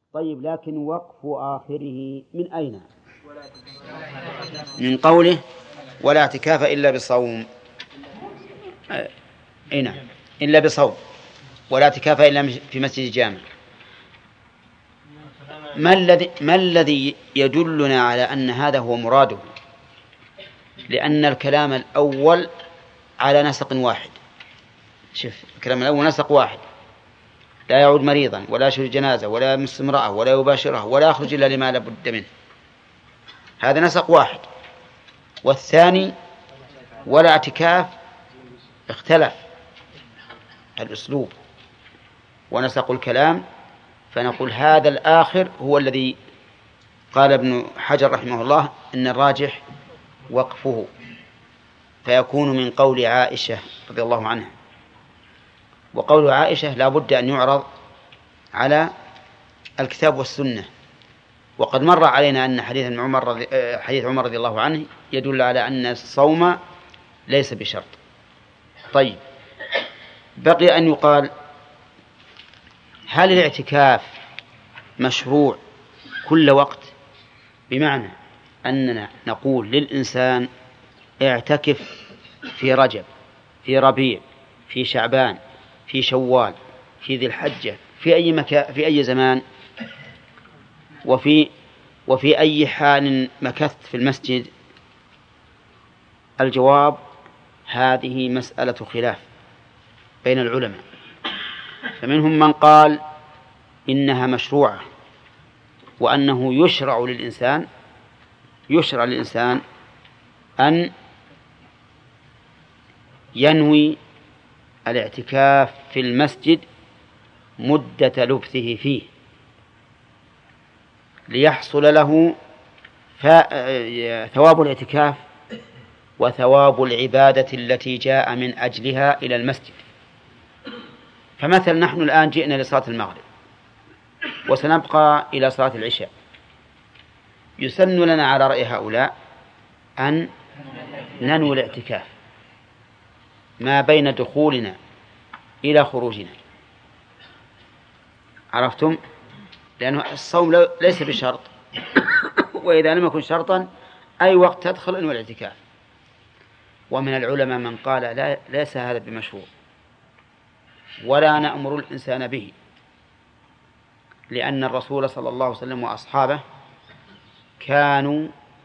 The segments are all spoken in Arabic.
طيب، لكن وقف آخره من أين؟ من قوله ولا اعتكاف إلا بصوم. نعم، إلا بصوم، ولا اعتكاف إلا في مسجد الجامع. ما الذي يدلنا على أن هذا هو مراده؟ لأن الكلام الأول على نسق واحد. شوف، الكلام الأول نسق واحد: لا يعود مريضا، ولا يشهد جنازة، ولا يمس امرأة، ولا يباشرها، ولا يخرج إلا لما لا بد منه. هذا نسق واحد. والثاني ولا اعتكاف اختلف الأسلوب ونسق الكلام، فنقول هذا الآخر هو الذي قال ابن حجر رحمه الله إن الراجح وقفه، فيكون من قول عائشة رضي الله عنها. وقول عائشة لا بد أن يعرض على الكتاب والسنة، وقد مر علينا أن حديث عمر رضي الله عنه يدل على أن الصوم ليس بشرط. طيب، بقي أن يقال: هل الاعتكاف مشروع كل وقت؟ بمعنى أننا نقول للإنسان اعتكف في رجب، في ربيع، في شعبان، في شوال، في ذي الحجة، في أي مكان، في أي زمان، وفي أي حال مكثت في المسجد؟ الجواب: هذه مسألة خلاف بين العلماء، فمنهم من قال إنها مشروعة، وأنه يشرع للإنسان أن ينوي الاعتكاف في المسجد مدة لبثه فيه، ليحصل له ثواب الاعتكاف وثواب العبادة التي جاء من أجلها إلى المسجد. فمثلا نحن الآن جئنا لصلاة المغرب وسنبقى إلى صلاة العشاء، يسن لنا على رأي هؤلاء أن ننوي الاعتكاف ما بين دخولنا إلى خروجنا. عرفتم؟ لأن الصوم ليس بشرط، وإذا لم يكن شرطا أي وقت تدخل انوي الاعتكاف. ومن العلماء من قال لا، ليس هذا بمشروع ولا نأمر الإنسان به، لأن الرسول صلى الله عليه وسلم وأصحابه كانوا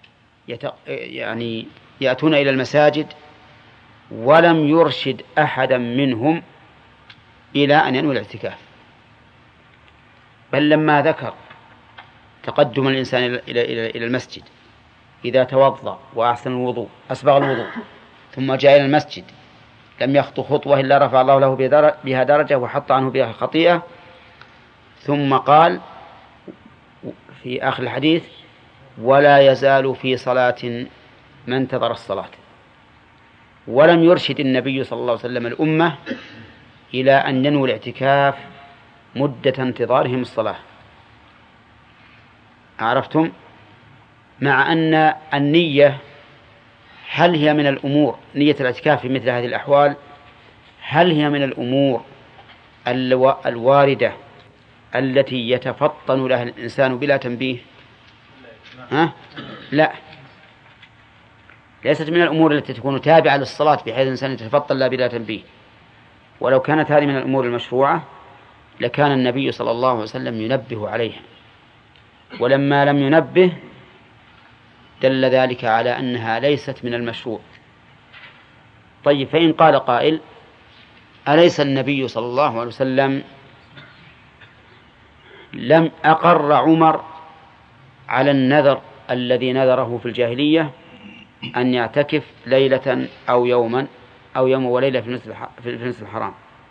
يأتون إلى المساجد ولم يرشد أحدا منهم إلى أن ينوي الاعتكاف، بل لما ذكر تقدم الإنسان إلى المسجد إذا توضأ وأحسن الوضوء، أسبغ الوضوء، ثم جاء إلى المسجد لم يخطو خطوة إلا رفع الله له بها درجة وحط عنه بها خطيئة، ثم قال في آخر الحديث: ولا يزال في صلاة من انتظر الصلاة. ولم يرشد النبي صلى الله عليه وسلم الأمة إلى أن ينوي الاعتكاف مدة انتظارهم الصلاة. عرفتم؟ مع أن النية هل هي من الأمور، نية الاعتكاف في مثل هذه الأحوال، هل هي من الأمور الواردة التي يتفطن لها الإنسان بلا تنبيه؟ لا، ليست من الأمور التي تكون تابعة للصلاة بحيث الإنسان يتفطن لها بلا تنبيه. ولو كانت هذه من الأمور المشروعة لكان النبي صلى الله عليه وسلم ينبه عليها، ولما لم ينبه دل ذلك على أنها ليست من المشروع. طيب، فإن قال قائل: أليس النبي صلى الله عليه وسلم لم أقر عمر على النذر الذي نذره في الجاهلية أن يعتكف ليلة أو يوما أو يوم وليلة في المسجد الحرام؟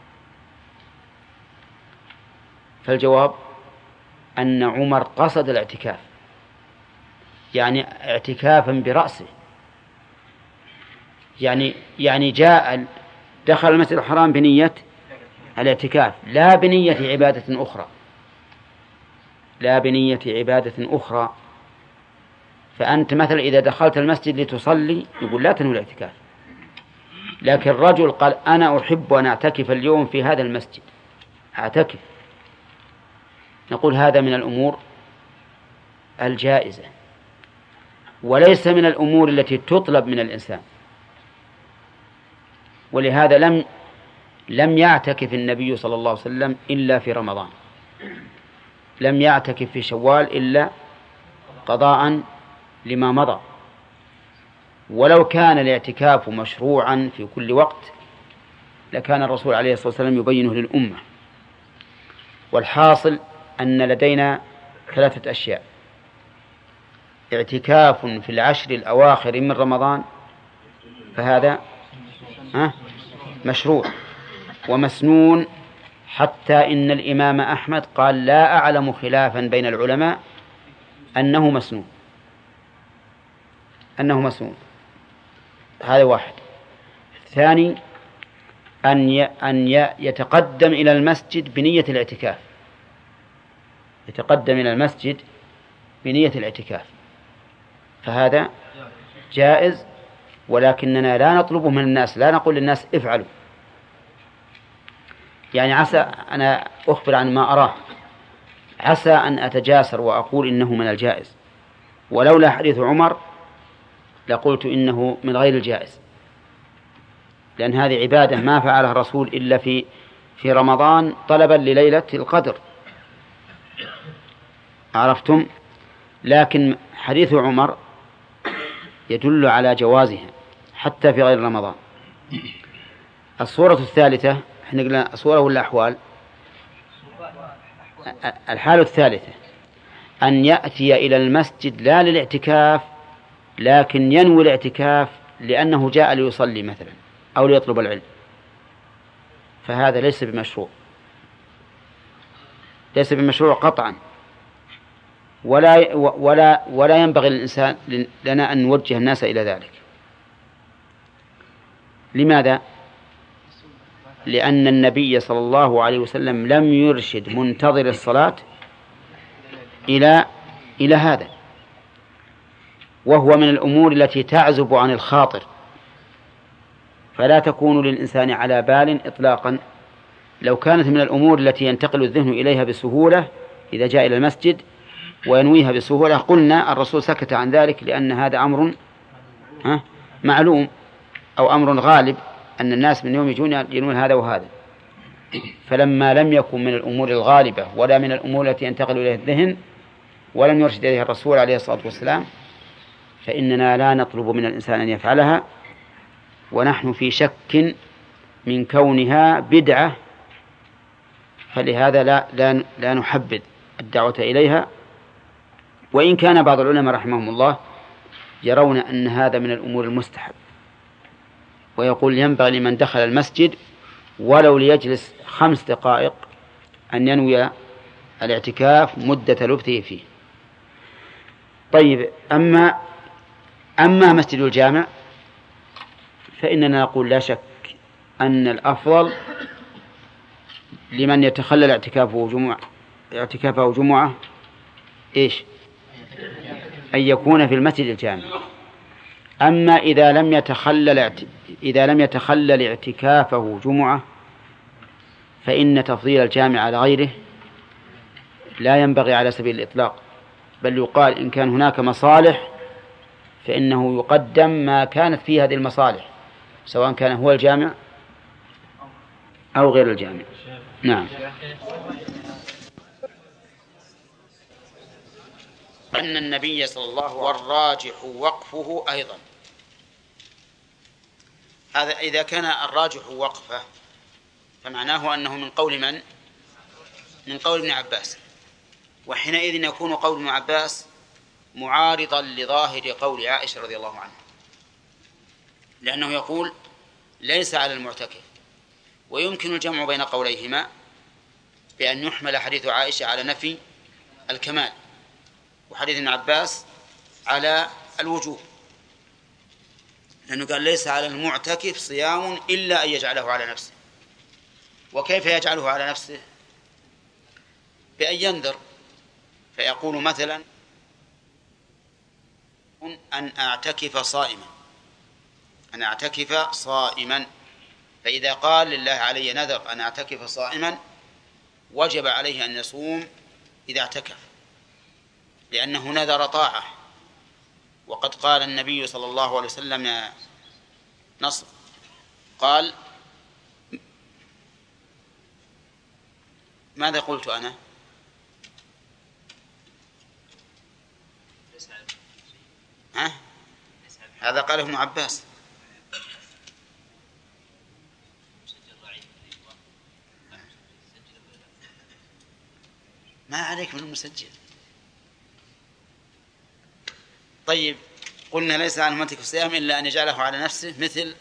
فالجواب أن عمر قصد الاعتكاف، يعني اعتكافا برأسه، يعني دخل المسجد الحرام بنية الاعتكاف لا بنية عبادة أخرى. فأنت مثلا إذا دخلت المسجد لتصلي يقول لا تنوي الاعتكاف، لكن الرجل قال: أنا أحب أن أعتكف اليوم في هذا المسجد، أعتكف، نقول هذا من الأمور الجائزة وليس من الأمور التي تطلب من الإنسان. ولهذا لم يعتكف النبي صلى الله عليه وسلم إلا في رمضان، لم يعتكف في شوال إلا قضاء لما مضى. ولو كان الاعتكاف مشروعا في كل وقت لكان الرسول عليه الصلاة والسلام يبينه للأمة. والحاصل أن لدينا 3 أشياء: اعتكاف في العشر الأواخر من رمضان فهذا مشروع ومسنون، حتى إن الإمام أحمد قال لا أعلم خلافا بين العلماء أنه مسنون، هذا واحد. ثاني أن يتقدم إلى المسجد بنية الاعتكاف، يتقدم إلى المسجد بنية الاعتكاف، فهذا جائز، ولكننا لا نطلبه من الناس، لا نقول للناس افعلوا. يعني عسى أنا أخبر عن ما أراه، عسى أن أتجاسر وأقول إنه من الجائز، ولولا حديث عمر لقلت إنه من غير الجائز، لأن هذه عبادة ما فعلها الرسول إلا في رمضان طلبا لليلة القدر، عرفتم؟ لكن حديث عمر يدل على جوازها حتى في غير رمضان. الصورة الثالثة، احنا قلنا صورة ولا أحوال؟ الحالة الثالثة أن يأتي إلى المسجد لا للاعتكاف لكن ينوي الاعتكاف لأنه جاء ليصلي مثلا أو ليطلب العلم، فهذا ليس بمشروع، ليس بمشروع قطعا، ولا ينبغي للإنسان لنا أن نوجه الناس إلى ذلك. لماذا؟ لأن النبي صلى الله عليه وسلم لم يرشد منتظر الصلاة إلى هذا، وهو من الأمور التي تعزب عن الخاطر، فلا تكون للإنسان على بال إطلاقا. لو كانت من الأمور التي ينتقل الذهن إليها بسهولة إذا جاء إلى المسجد وينويها بسهولة قلنا الرسول سكت عن ذلك، لأن هذا أمر معلوم أو أمر غالب أن الناس من يوم ينون هذا وهذا. فلما لم يكن من الأمور الغالبة ولا من الأمور التي ينتقل إليها الذهن ولم يرشد إليها الرسول عليه الصلاة والسلام فإننا لا نطلب من الإنسان أن يفعلها، ونحن في شك من كونها بدعة، فلهذا لا نحبذ الدعوة إليها. وإن كان بعض العلماء رحمهم الله يرون أن هذا من الأمور المستحب، ويقول ينبغي لمن دخل المسجد ولو ليجلس 5 دقائق أن ينوي الاعتكاف مدة لبثه فيه. طيب، أما مسجد الجامع فإننا نقول لا شك أن الأفضل لمن يتخلل اعتكافه جمعة إيش؟ أن يكون في المسجد الجامع. أما إذا لم يتخلل اعتكافه جمعة فإن تفضيل الجامع على غيره لا ينبغي على سبيل الإطلاق، بل يقال إن كان هناك مصالح فإنه يقدم ما كانت فيه هذه المصالح، سواء كان هو الجامع أو غير الجامع. نعم. أن النبي صلى الله عليه وسلم والراجح وقفه أيضا. هذا إذا كان الراجح وقفه فمعناه أنه من قول من؟ من قول ابن عباس، وحينئذ يكون قول ابن عباس معارضا لظاهر قول عائشة رضي الله عنها، لأنه يقول ليس على المعتكف. ويمكن الجمع بين قوليهما بأن يحمل حديث عائشة على نفي الكمال وحديث ابن عباس على الوجوب، لأنه قال ليس على المعتكف صيام إلا أن يجعله على نفسه. وكيف يجعله على نفسه؟ بأن ينذر، فيقول مثلا أن أعتكف صائما، فإذا قال لله علي نذر أن أعتكف صائما وجب عليه أن يصوم إذا اعتكف، لأنه نذر طاعة. وقد قال النبي صلى الله عليه وسلم يا نصر، قال ماذا قلت أنا؟ هذا قاله ابن عباس. ما عليك من المسجل. طيب، قلنا ليس عن ممتك الصيام إلا أن يجعله على نفسه، مثل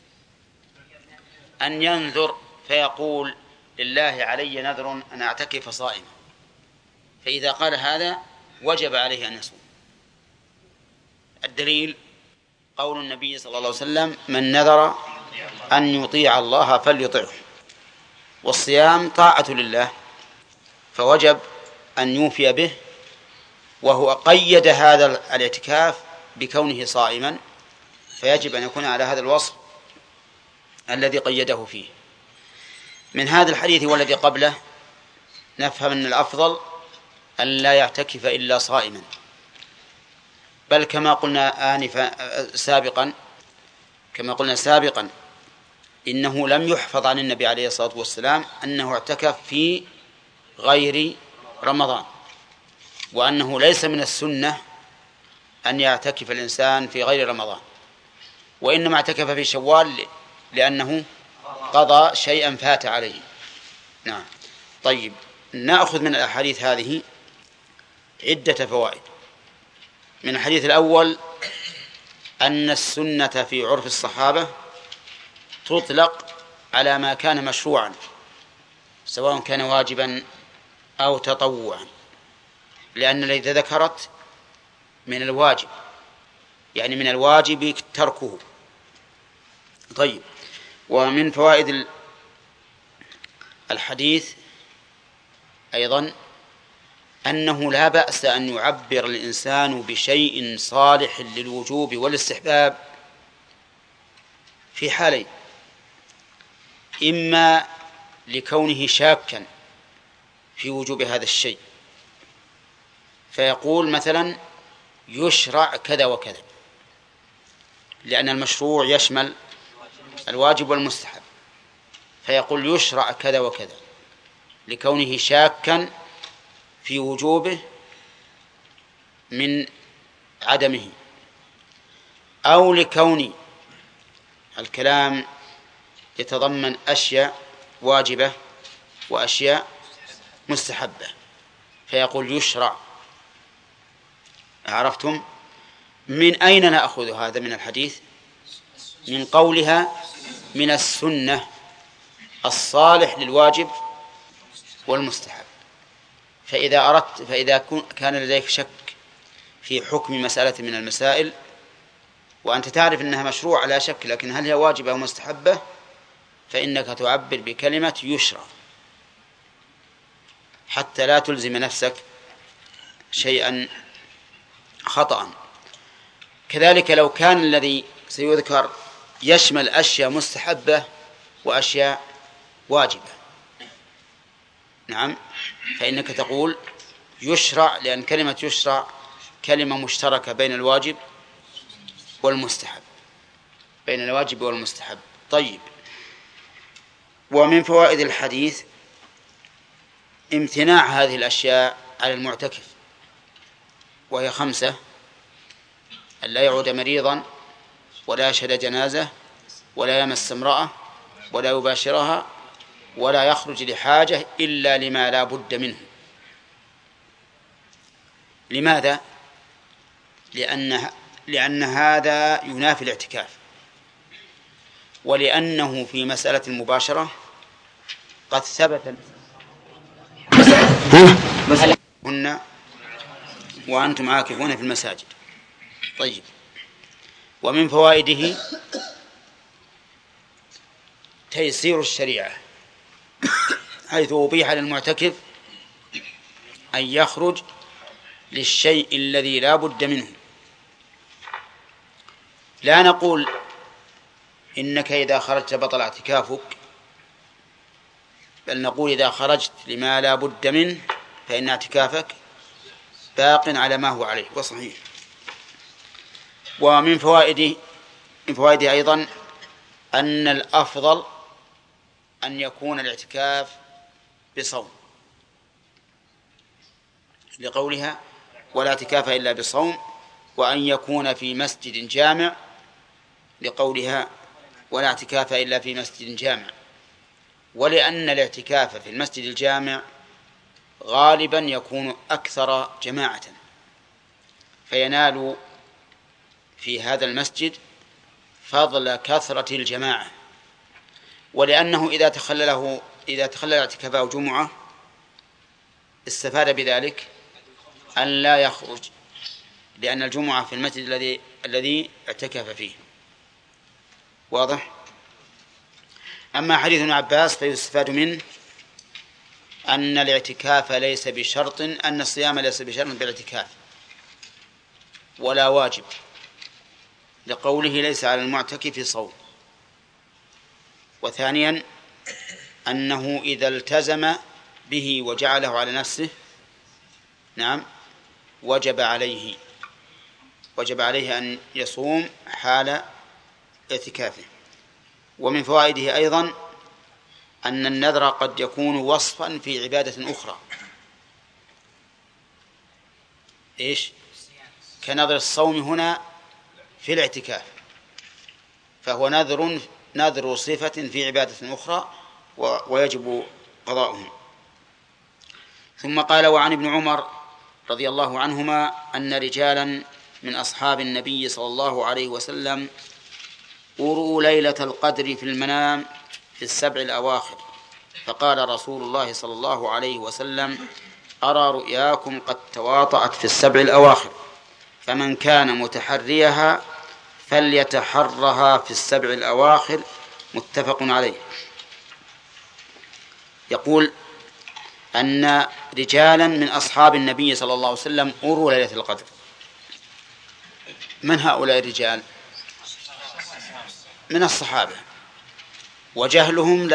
أن ينذر فيقول لله علي نذر أن أعتكف صائما، فإذا قال هذا وجب عليه أن يصوم. الدليل قول النبي صلى الله عليه وسلم من نذر أن يطيع الله فليطعه، والصيام طاعة لله فوجب أن يوفي به، وهو قيد هذا الاعتكاف بكونه صائما، فيجب أن يكون على هذا الوصف الذي قيده فيه. من هذا الحديث والذي قبله نفهم أن الأفضل أن لا يعتكف إلا صائما، بل كما قلنا سابقا إنه لم يحفظ عن النبي عليه الصلاة والسلام أنه اعتكف في غير رمضان، وأنه ليس من السنة أن يعتكف الإنسان في غير رمضان، وإنما اعتكف في شوال لأنه قضى شيئا فات عليه. نعم. طيب، نأخذ من الأحاديث هذه عدة فوائد. من الحديث الأول أن السنة في عرف الصحابة تطلق على ما كان مشروعا، سواء كان واجبا أو تطوعا، لأن الذي ذكرت من الواجب، يعني من الواجب تركه. طيب، ومن فوائد الحديث أيضا أنه لا بأس أن يعبر الإنسان بشيء صالح للوجوب والاستحباب في حالين: إما لكونه شاكا في وجوب هذا الشيء، فيقول مثلا يشرع كذا وكذا، لأن المشروع يشمل الواجب والمستحب، فيقول يشرع كذا وكذا لكونه شاكا في وجوبه من عدمه، أو لكون الكلام يتضمن أشياء واجبة وأشياء مستحبة، فيقول يشرع. عرفتم؟ من أين نأخذ هذا من الحديث؟ من قولها من السنة الصالح للواجب والمستحب. فإذا كان لديك شك في حكم مسألة من المسائل وأنت تعرف أنها مشروع لا شك، لكن هل هي واجبة أو مستحبة، فإنك تعبر بكلمة يشرع حتى لا تلزم نفسك شيئا خطأ. كذلك لو كان الذي سيذكر يشمل أشياء مستحبة وأشياء واجبة، نعم، فإنك تقول يشرع، لأن كلمة يشرع كلمة مشتركة بين الواجب والمستحب، بين الواجب والمستحب. طيب، ومن فوائد الحديث امتناع هذه الأشياء على المعتكف، وهي 5: أن لا يعود مريضا، ولا يشهد جنازة، ولا يمس امرأة، ولا يباشرها، ولا يخرج لحاجة إلا لما لا بد منه. لماذا؟ لأن هذا ينافي الاعتكاف، ولأنه في مسألة المباشرة قد ثبت هن وأنتم عاكفون في المساجد. طيب، ومن فوائده تيسير الشريعة، حيث أبيح للمعتكف أن يخرج للشيء الذي لا بد منه. لا نقول إنك إذا خرجت بطل اعتكافك، بل نقول إذا خرجت لما لا بد منه فإن اعتكافك باق على ما هو عليه وصحيح. ومن فوائده أيضا أن الأفضل أن يكون الاعتكاف بصوم، لقولها ولا اعتكاف إلا بصوم، وأن يكون في مسجد جامع، لقولها ولا اعتكاف إلا في مسجد جامع. ولأن الاعتكاف في المسجد الجامع غالبا يكون أكثر جماعة، فينال في هذا المسجد فضل كثرة الجماعة. ولأنه إذا تخلل اعتكافه جمعة استفاد بذلك أن لا يخرج، لأن الجمعة في المسجد الذي اعتكف فيه. واضح؟ أما حديث ابن عباس فيستفاد منه أن الاعتكاف ليس بشرط، أن الصيام ليس بشرط بالاعتكاف ولا واجب، لقوله ليس على المعتكف صوم. وثانيا أنه إذا التزم به وجعله على نفسه وجب عليه أن يصوم حال اعتكافه. ومن فوائده أيضا أن النذر قد يكون وصفا في عبادة أخرى، كنذر الصوم هنا في الاعتكاف، فهو نذر صفة في عبادة أخرى ويجب قضاؤه. ثم قال: وعن ابن عمر رضي الله عنهما أن رجالا من أصحاب النبي صلى الله عليه وسلم أروا ليلة القدر في المنام في السبع الأواخر، فقال رسول الله صلى الله عليه وسلم: أرى رؤياكم قد تواطأت في السبع الأواخر، فمن كان متحريها فليتحرها في السبع الأواخر. متفق عليه. يقول أن رجالا من أصحاب النبي صلى الله عليه وسلم أروا ليلة القدر. من هؤلاء الرجال؟ من الصحابة، وجهلهم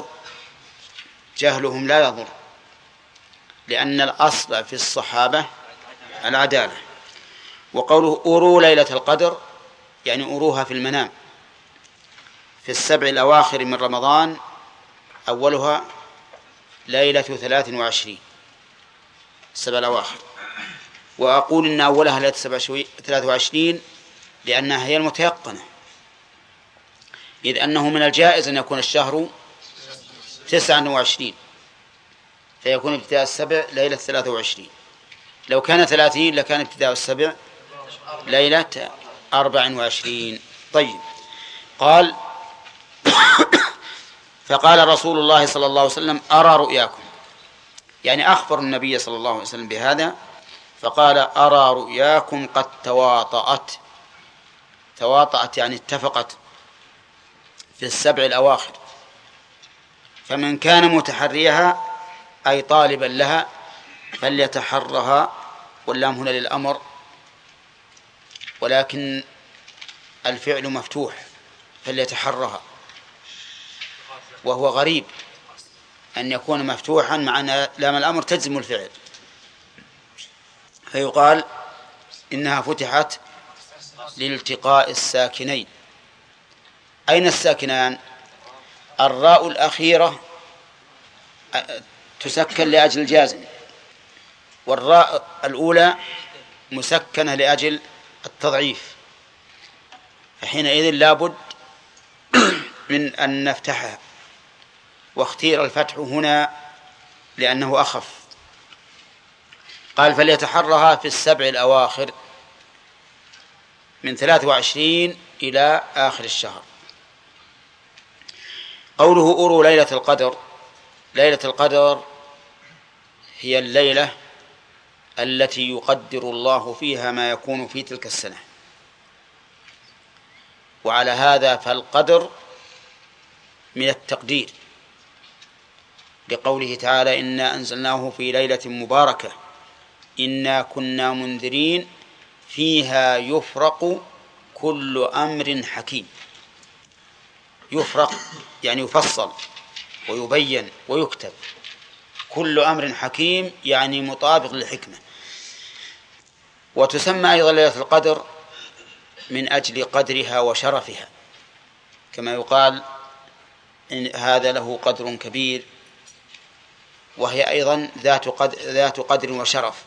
لا يضر، لأن الأصل في الصحابة العدالة. وقوله أروا ليلة القدر يعني أروها في المنام في السبع الأواخر من رمضان، أولها ليلة 23 السبع الأواخر. وأقول إن أولها ليلة 23 لأنها هي المتيقنة، إذ أنه من الجائز أن يكون الشهر 29 فيكون ابتداء السبع ليلة 23. لو كان 30 لكان ابتداء السبع ليلة 24. طيب. قال: فقال رسول الله صلى الله عليه وسلم: أرى رؤياكم، يعني أخبر النبي صلى الله عليه وسلم بهذا، فقال: أرى رؤياكم قد تواطأت يعني اتفقت في السبع الأواخر، فمن كان متحريها أي طالبا لها فليتحرها، واللام هنا للأمر، ولكن الفعل مفتوح فليتحرها، وهو غريب أن يكون مفتوحا مع أن لام الأمر تجزم الفعل، فيقال إنها فتحت لالتقاء الساكنين. أين الساكنان؟ الراء الأخيرة تسكن لأجل الجازم، والراء الأولى مسكنة لأجل التضعيف، فحينئذ لابد من أن نفتحها، واختير الفتح هنا لأنه أخف. قال: فليتحرها في السبع الأواخر من 23 إلى آخر الشهر. قوله أروا ليلة القدر، ليلة القدر هي الليلة التي يقدر الله فيها ما يكون في تلك السنة، وعلى هذا فالقدر من التقدير، لقوله تعالى: إنا أنزلناه في ليلة مباركة إنا كنا منذرين فيها يفرق كل أمر حكيم. يفرق يعني يفصل ويبين ويكتب. كل أمر حكيم يعني مطابق للحكمة. وتسمى أيضا ليلة القدر من أجل قدرها وشرفها، كما يقال إن هذا له قدر كبير، وهي أيضا ذات قدر وشرف.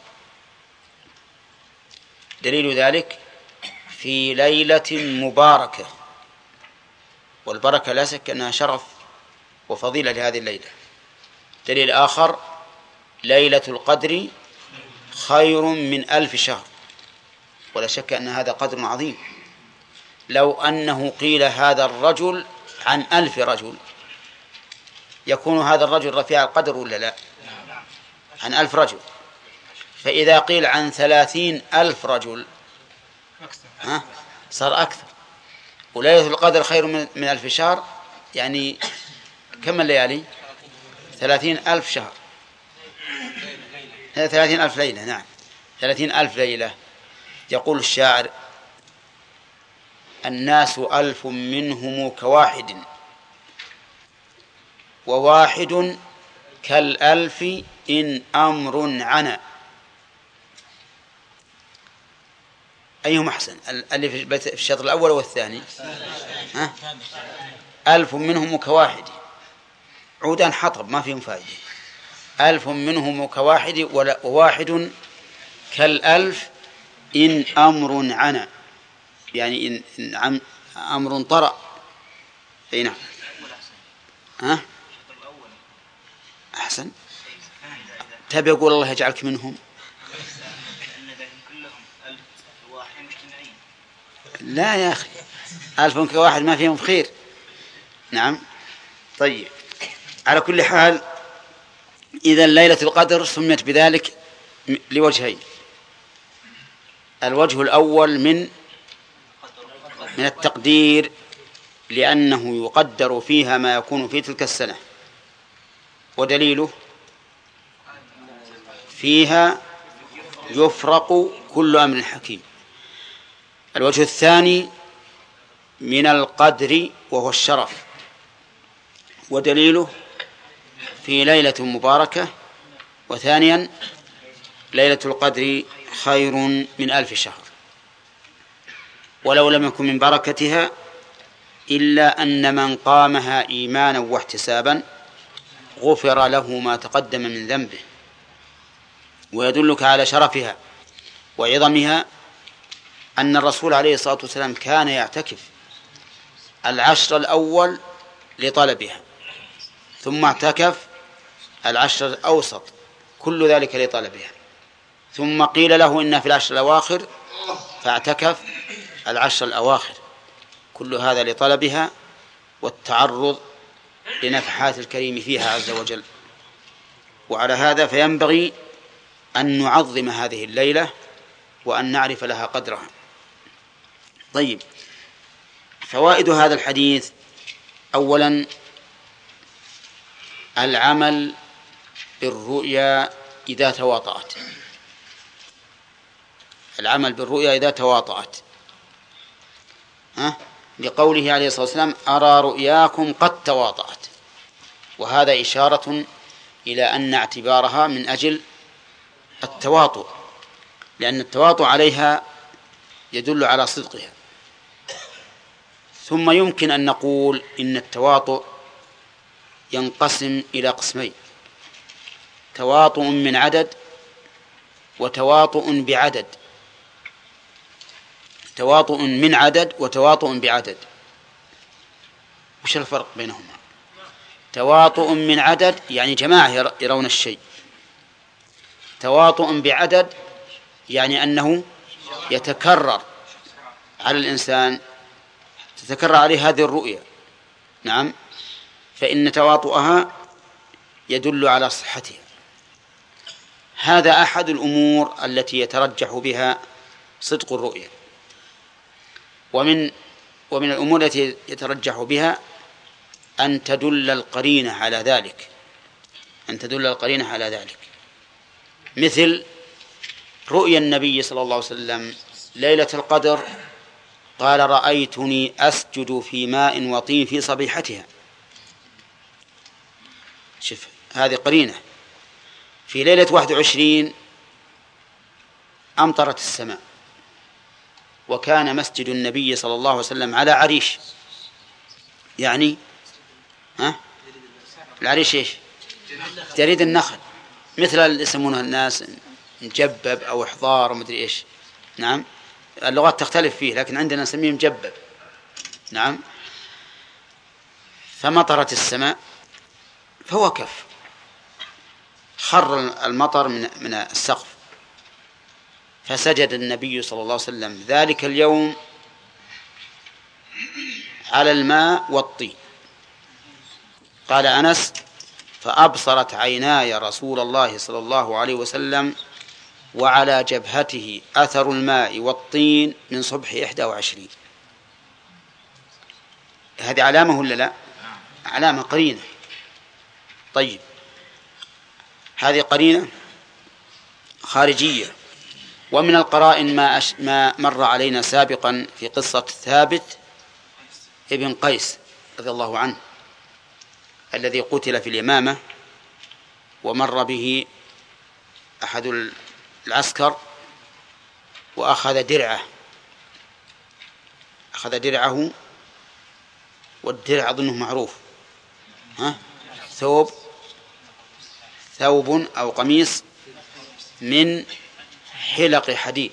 دليل ذلك في ليلة مباركة، والبركة لا شك أنها شرف وفضيلة لهذه الليلة. دليل آخر ليلة القدر خير من 1000 شهر، ولا شك أن هذا قدر عظيم. لو أنه قيل هذا الرجل عن 1000 رجل يكون هذا الرجل رفيع القدر ولا لا؟ عن 1000 رجل. فإذا قيل عن 30,000 رجل صار أكثر. وليلة القدر خير من 1000 شهر، يعني كم الليالي؟ 30,000 شهر، 30,000 ليلة. نعم 30,000 ليلة. يقول الشاعر: الناس 1000 منهم كواحد، وواحد كالألف إن أمر عنا. أيهم أحسن، اللي في الشطر الأول والثاني؟ 1000 منهم كواحد، عودان حطب ما فيهم فائدة. 1000 منهم كواحد، وواحد كالألف إن أمر عنا، يعني إن أمر طرأ. أي نعم. أحسن. تبي أقول الله يجعلك منهم؟ لا يا أخي، 1000 كواحد ما فيهم خير. نعم. طيب، على كل حال إذا ليلة القدر سميت بذلك لوجهين: الوجه الأول من التقدير، لأنه يقدر فيها ما يكون في تلك السنة، ودليله فيها يفرق كل أمر حكيم. الوجه الثاني من القدر وهو الشرف، ودليله في ليلة مباركة. وثانيا ليلة القدر خير من 1000 شهر، ولو لم يكن من بركتها إلا أن من قامها إيمانا واحتسابا غفر له ما تقدم من ذنبه. ويدلك على شرفها وعظمها أن الرسول عليه الصلاة والسلام كان يعتكف 10 الأول لطلبها، ثم اعتكف 10 الأوسط، كل ذلك لطلبها، ثم قيل له إن في 10 الأواخر فاعتكف 10 الأواخر، كل هذا لطلبها والتعرض لنفحات الكريم فيها عز وجل. وعلى هذا فينبغي أن نعظم هذه الليلة وأن نعرف لها قدرها. طيب، فوائد هذا الحديث: أولا العمل بالرؤيا إذا تواطأت، العمل بالرؤيا إذا تواطأت، لقوله عليه الصلاة والسلام: أرى رؤياكم قد تواطأت. وهذا إشارة إلى أن اعتبارها من أجل التواطؤ، لأن التواطؤ عليها يدل على صدقها. ثم يمكن أن نقول إن التواطؤ ينقسم إلى قسمين: تواطؤ من عدد وتواطؤ بعدد. تواطؤ من عدد وتواطؤ بعدد، وش الفرق بينهما؟ تواطؤ من عدد يعني جماعة يرون الشيء، تواطؤ بعدد يعني أنه يتكرر على الإنسان، تتكرر عليه هذه الرؤية. نعم، فإن تواطؤها يدل على صحتها. هذا أحد الأمور التي يترجح بها صدق الرؤية. ومن الأمور التي يترجح بها أن تدل القرينة على ذلك، أن تدل القرينة على ذلك، مثل رؤيا النبي صلى الله عليه وسلم ليلة القدر، قال: رأيتني أسجد في ماء وطين في صبيحتها. شوف، هذه قرينة في ليلة 21 أمطرت السماء، وكان مسجد النبي صلى الله عليه وسلم على عريش. يعني العريش إيش؟ جريد النخل، مثل اللي يسمونها الناس مجبب أو إحضار ومدري إيش. نعم، اللغات تختلف فيه، لكن عندنا نسميه مجبب. نعم. فمطرت السماء فوقف، خر المطر من السقف، فسجد النبي صلى الله عليه وسلم ذلك اليوم على الماء والطين. قال أنس: فأبصرت عيناي رسول الله صلى الله عليه وسلم وعلى جبهته أثر الماء والطين من صبح 21. هذه علامة ولا لا؟ علامة، قرينة. طيب، هذه قرينة خارجية. ومن القرائن ما مر علينا سابقا في قصة ثابت ابن قيس رضي الله عنه الذي قتل في اليمامة، ومر به أحد العسكر وأخذ درعه، والدرع أظنه معروف، ثوب أو قميص من حلق حديد،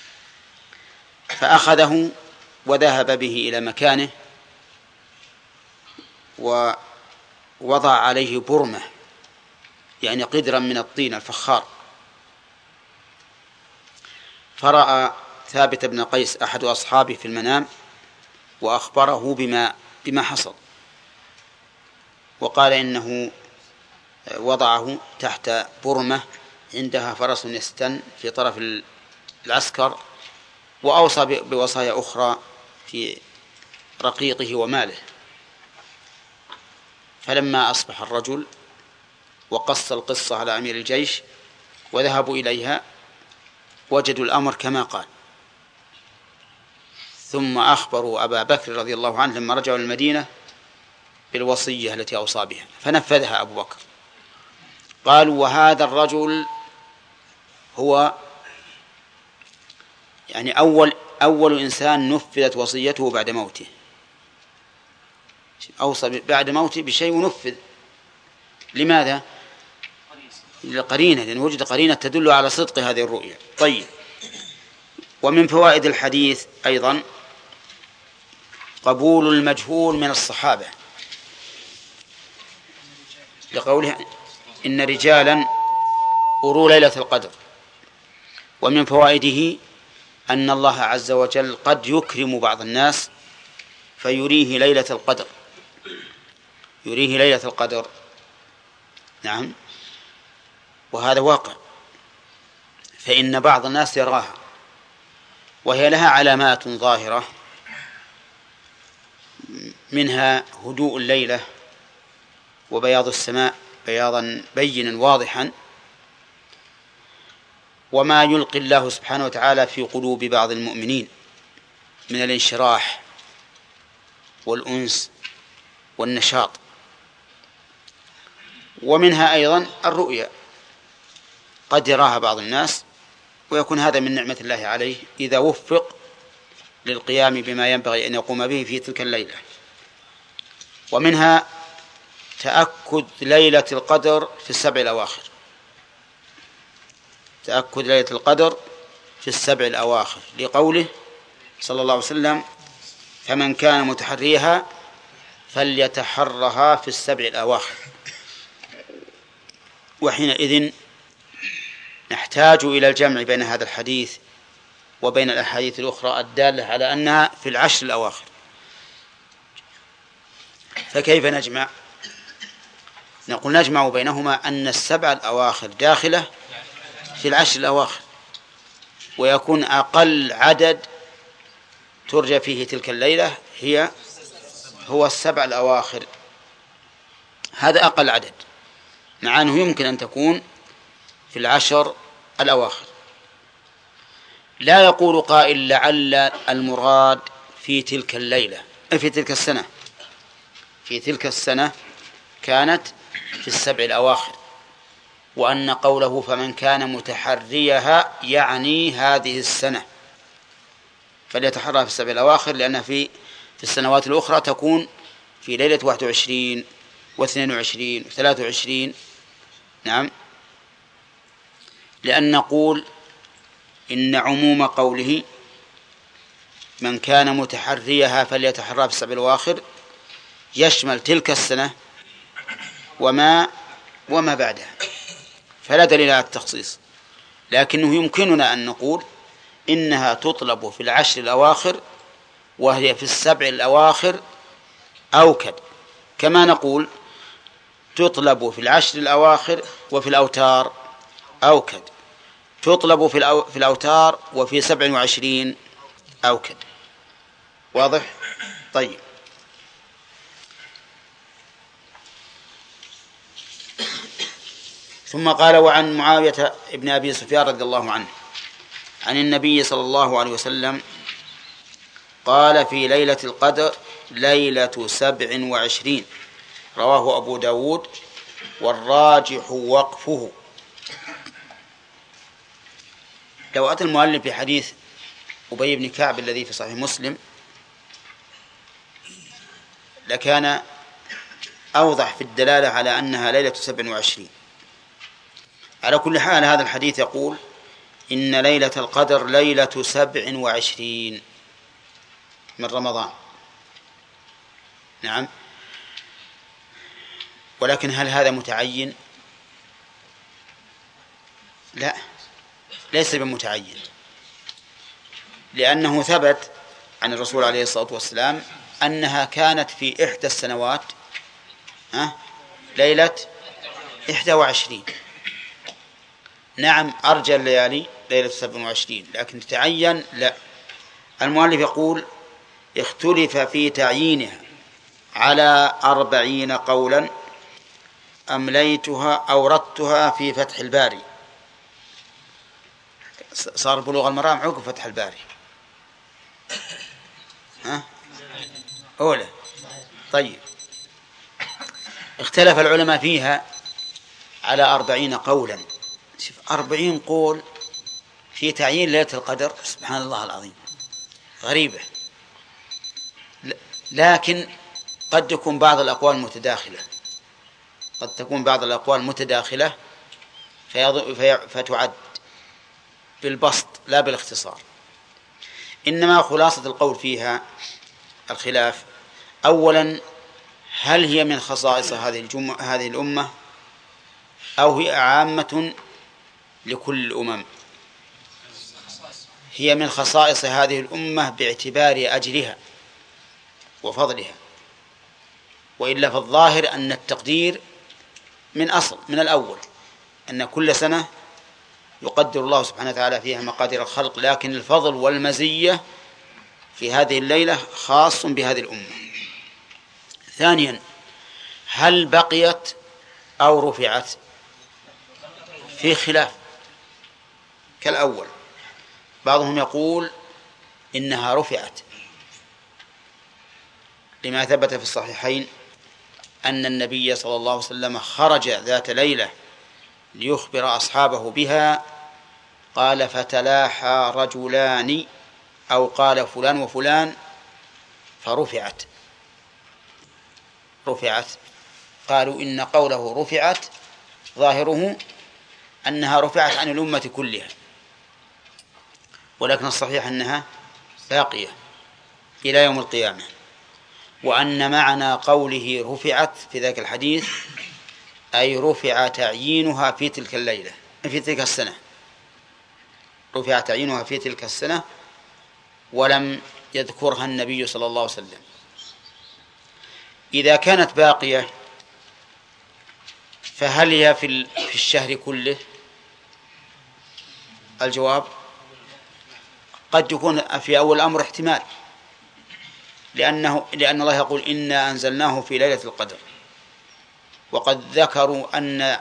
فأخذه وذهب به إلى مكانه ووضع عليه برمة، يعني قدرا من الطين الفخار. فرأى ثابت بن قيس أحد أصحابه في المنام وأخبره بما حصل، وقال إنه وضعه تحت برمة عندها فرس يستن في طرف العسكر، وأوصى بوصايا أخرى في رقيقه وماله. فلما أصبح الرجل وقص القصة على أمير الجيش وذهبوا إليها وجدوا الأمر كما قال، ثم أخبروا أبا بكر رضي الله عنه لما رجعوا المدينة بالوصية التي أوصى بها، فنفذها أبو بكر. قالوا: وهذا الرجل هو يعني أول إنسان نفذت وصيته بعد موته. أوصى بعد موته بشيء ونفذ. لماذا؟ للقرينة، لأن وجد قرينة تدل على صدق هذه الرؤيا. طيب، ومن فوائد الحديث أيضا قبول المجهول من الصحابة، لقوله: إن رجالا أروا ليلة القدر. ومن فوائده أن الله عز وجل قد يكرم بعض الناس فيريه ليلة القدر، يريه ليلة القدر. نعم، وهذا واقع، فإن بعض الناس يراها وهي لها علامات ظاهرة، منها هدوء الليلة وبياض السماء بياضا بينا واضحا، وما يلقي الله سبحانه وتعالى في قلوب بعض المؤمنين من الانشراح والأنس والنشاط. ومنها أيضا الرؤيا، قد يراها بعض الناس ويكون هذا من نعمة الله عليه إذا وفق للقيام بما ينبغي أن يقوم به في تلك الليلة. ومنها تأكد ليلة القدر في السبع الأواخر، تأكد ليلة القدر في السبع الأواخر، لقوله صلى الله عليه وسلم: فمن كان متحريها فليتحرها في السبع الأواخر. وحينئذ نحتاج إلى الجمع بين هذا الحديث وبين الأحاديث الأخرى الدالة على أنها في العشر الأواخر. فكيف نجمع؟ نقول نجمع بينهما أن السبع الأواخر داخلة في العشر الأواخر، ويكون أقل عدد ترجى فيه تلك الليلة هو السبع الأواخر. هذا أقل عدد، مع أنه يمكن أن تكون في العشر الأواخر. لا يقول قائل لعل المراد في تلك الليلة، في تلك السنة، في تلك السنة كانت في السبع الأواخر، وأن قوله فمن كان متحريها يعني هذه السنة فليتحرى في السبع الأواخر، لأن في السنوات الأخرى تكون في ليلة 21 و22 و23. نعم، لأن نقول إن عموم قوله من كان متحريها فليتحرى في السبع الأواخر يشمل تلك السنة وما بعدها، فلا دليل على التخصيص. لكنه يمكننا أن نقول إنها تطلب في العشر الأواخر وهي في السبع الأواخر أوكد، كما نقول تطلب في العشر الأواخر وفي الأوتار أوكد، تطلب في الأوتار وفي 27 أوكد. واضح؟ طيب، ثم قال وعن معاوية ابن أبي سفيان رضي الله عنه عن النبي صلى الله عليه وسلم قال في ليلة القدر ليلة 27، رواه أبو داود والراجح وقفه. لو أتى المؤلف بحديث أبي بن كعب الذي في صحيح مسلم لكان أوضح في الدلالة على أنها ليلة 27. على كل حال هذا الحديث يقول إن ليلة القدر ليلة 27 من رمضان. نعم، ولكن هل هذا متعين؟ لا، ليس بمتعين، لأنه ثبت عن الرسول عليه الصلاة والسلام أنها كانت في إحدى السنوات ليلة 21. نعم، أرجى الليالي ليلة 27، لكن تتعين لا. المؤلف يقول اختلف في تعيينها على 40 قولا أمليتها أوردتها في فتح الباري. صار بلوغ المرام عقب فتح الباري أولى. طيب، اختلف العلماء فيها على 40 قولا. 40 قول في تعيين ليلة القدر، سبحان الله العظيم، غريبة. لكن قد تكون بعض الأقوال متداخلة، قد تكون بعض الأقوال متداخلة فتعد بالبسط لا بالاختصار. إنما خلاصة القول فيها الخلاف: أولا، هل هي من خصائص هذه الأمة أو هي عامة لكل الأمم؟ هي من خصائص هذه الأمة باعتبار أجلها وفضلها، وإلا فالظاهر أن التقدير من الأول أن كل سنة يقدر الله سبحانه وتعالى فيها مقادير الخلق، لكن الفضل والمزية في هذه الليلة خاص بهذه الأمة. ثانيا، هل بقيت أو رفعت؟ في خلاف كالأول، بعضهم يقول إنها رفعت لما ثبت في الصحيحين أن النبي صلى الله عليه وسلم خرج ذات ليلة ليخبر أصحابه بها، قال فتلاحى رجلان أو قال فلان وفلان فرفعت. قالوا إن قوله رفعت ظاهره أنها رفعت عن الأمة كلها، ولكن الصحيح أنها باقية إلى يوم القيامة، وأن معنى قوله رفعت في ذاك الحديث أي رفع تعيينها في تلك الليلة، في تلك السنة، رفع تعيينها في تلك السنة ولم يذكرها النبي صلى الله عليه وسلم. إذا كانت باقية فهل هي في الشهر كله؟ الجواب قد يكون في أول الأمر احتمال، لأن الله يقول إنا أنزلناه في ليلة القدر، وقد ذكروا أن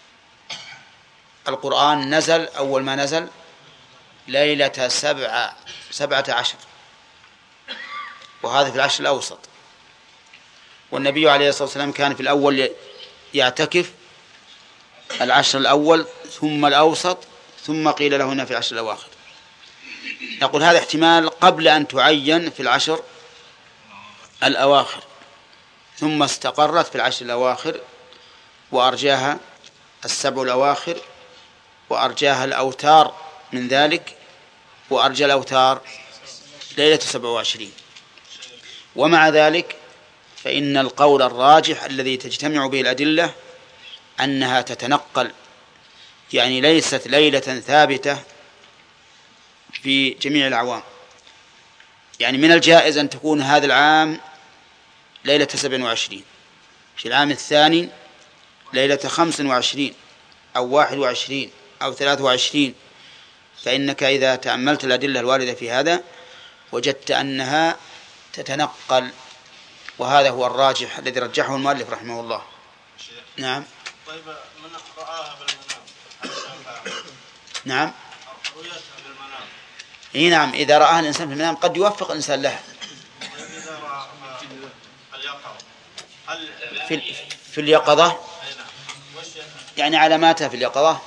القرآن نزل أول ما نزل ليلة 17، وهذا في العشر الأوسط، والنبي عليه الصلاة والسلام كان في الأول يعتكف العشر الأول ثم الأوسط ثم قيل له هنا في العشر الأواخر. نقول هذا احتمال قبل أن تعين في العشر الأواخر، ثم استقرت في العشر الأواخر وأرجاها السبع الأواخر وأرجاها الأوتار من ذلك، وأرجى الأوتار ليلة 27. ومع ذلك فإن القول الراجح الذي تجتمع به الأدلة أنها تتنقل، يعني ليست ليلة ثابتة في جميع الأعوام. يعني من الجائز أن تكون هذا العام ليلة 27، في العام الثاني ليلة 25 أو 21 أو 23. فإنك إذا تأملت الأدلة الواردة في هذا وجدت أنها تتنقل، وهذا هو الراجح الذي رجحه المؤلف رحمه الله. نعم. طيب من رآها بالمنام؟ نعم. رؤيتها بالمنام. إيه نعم، إذا رآها الإنسان في المنام قد يوفق الإنسان لها. إذا رأى اليقظة هل في اليقظة يعني علاماتها في اليقظة.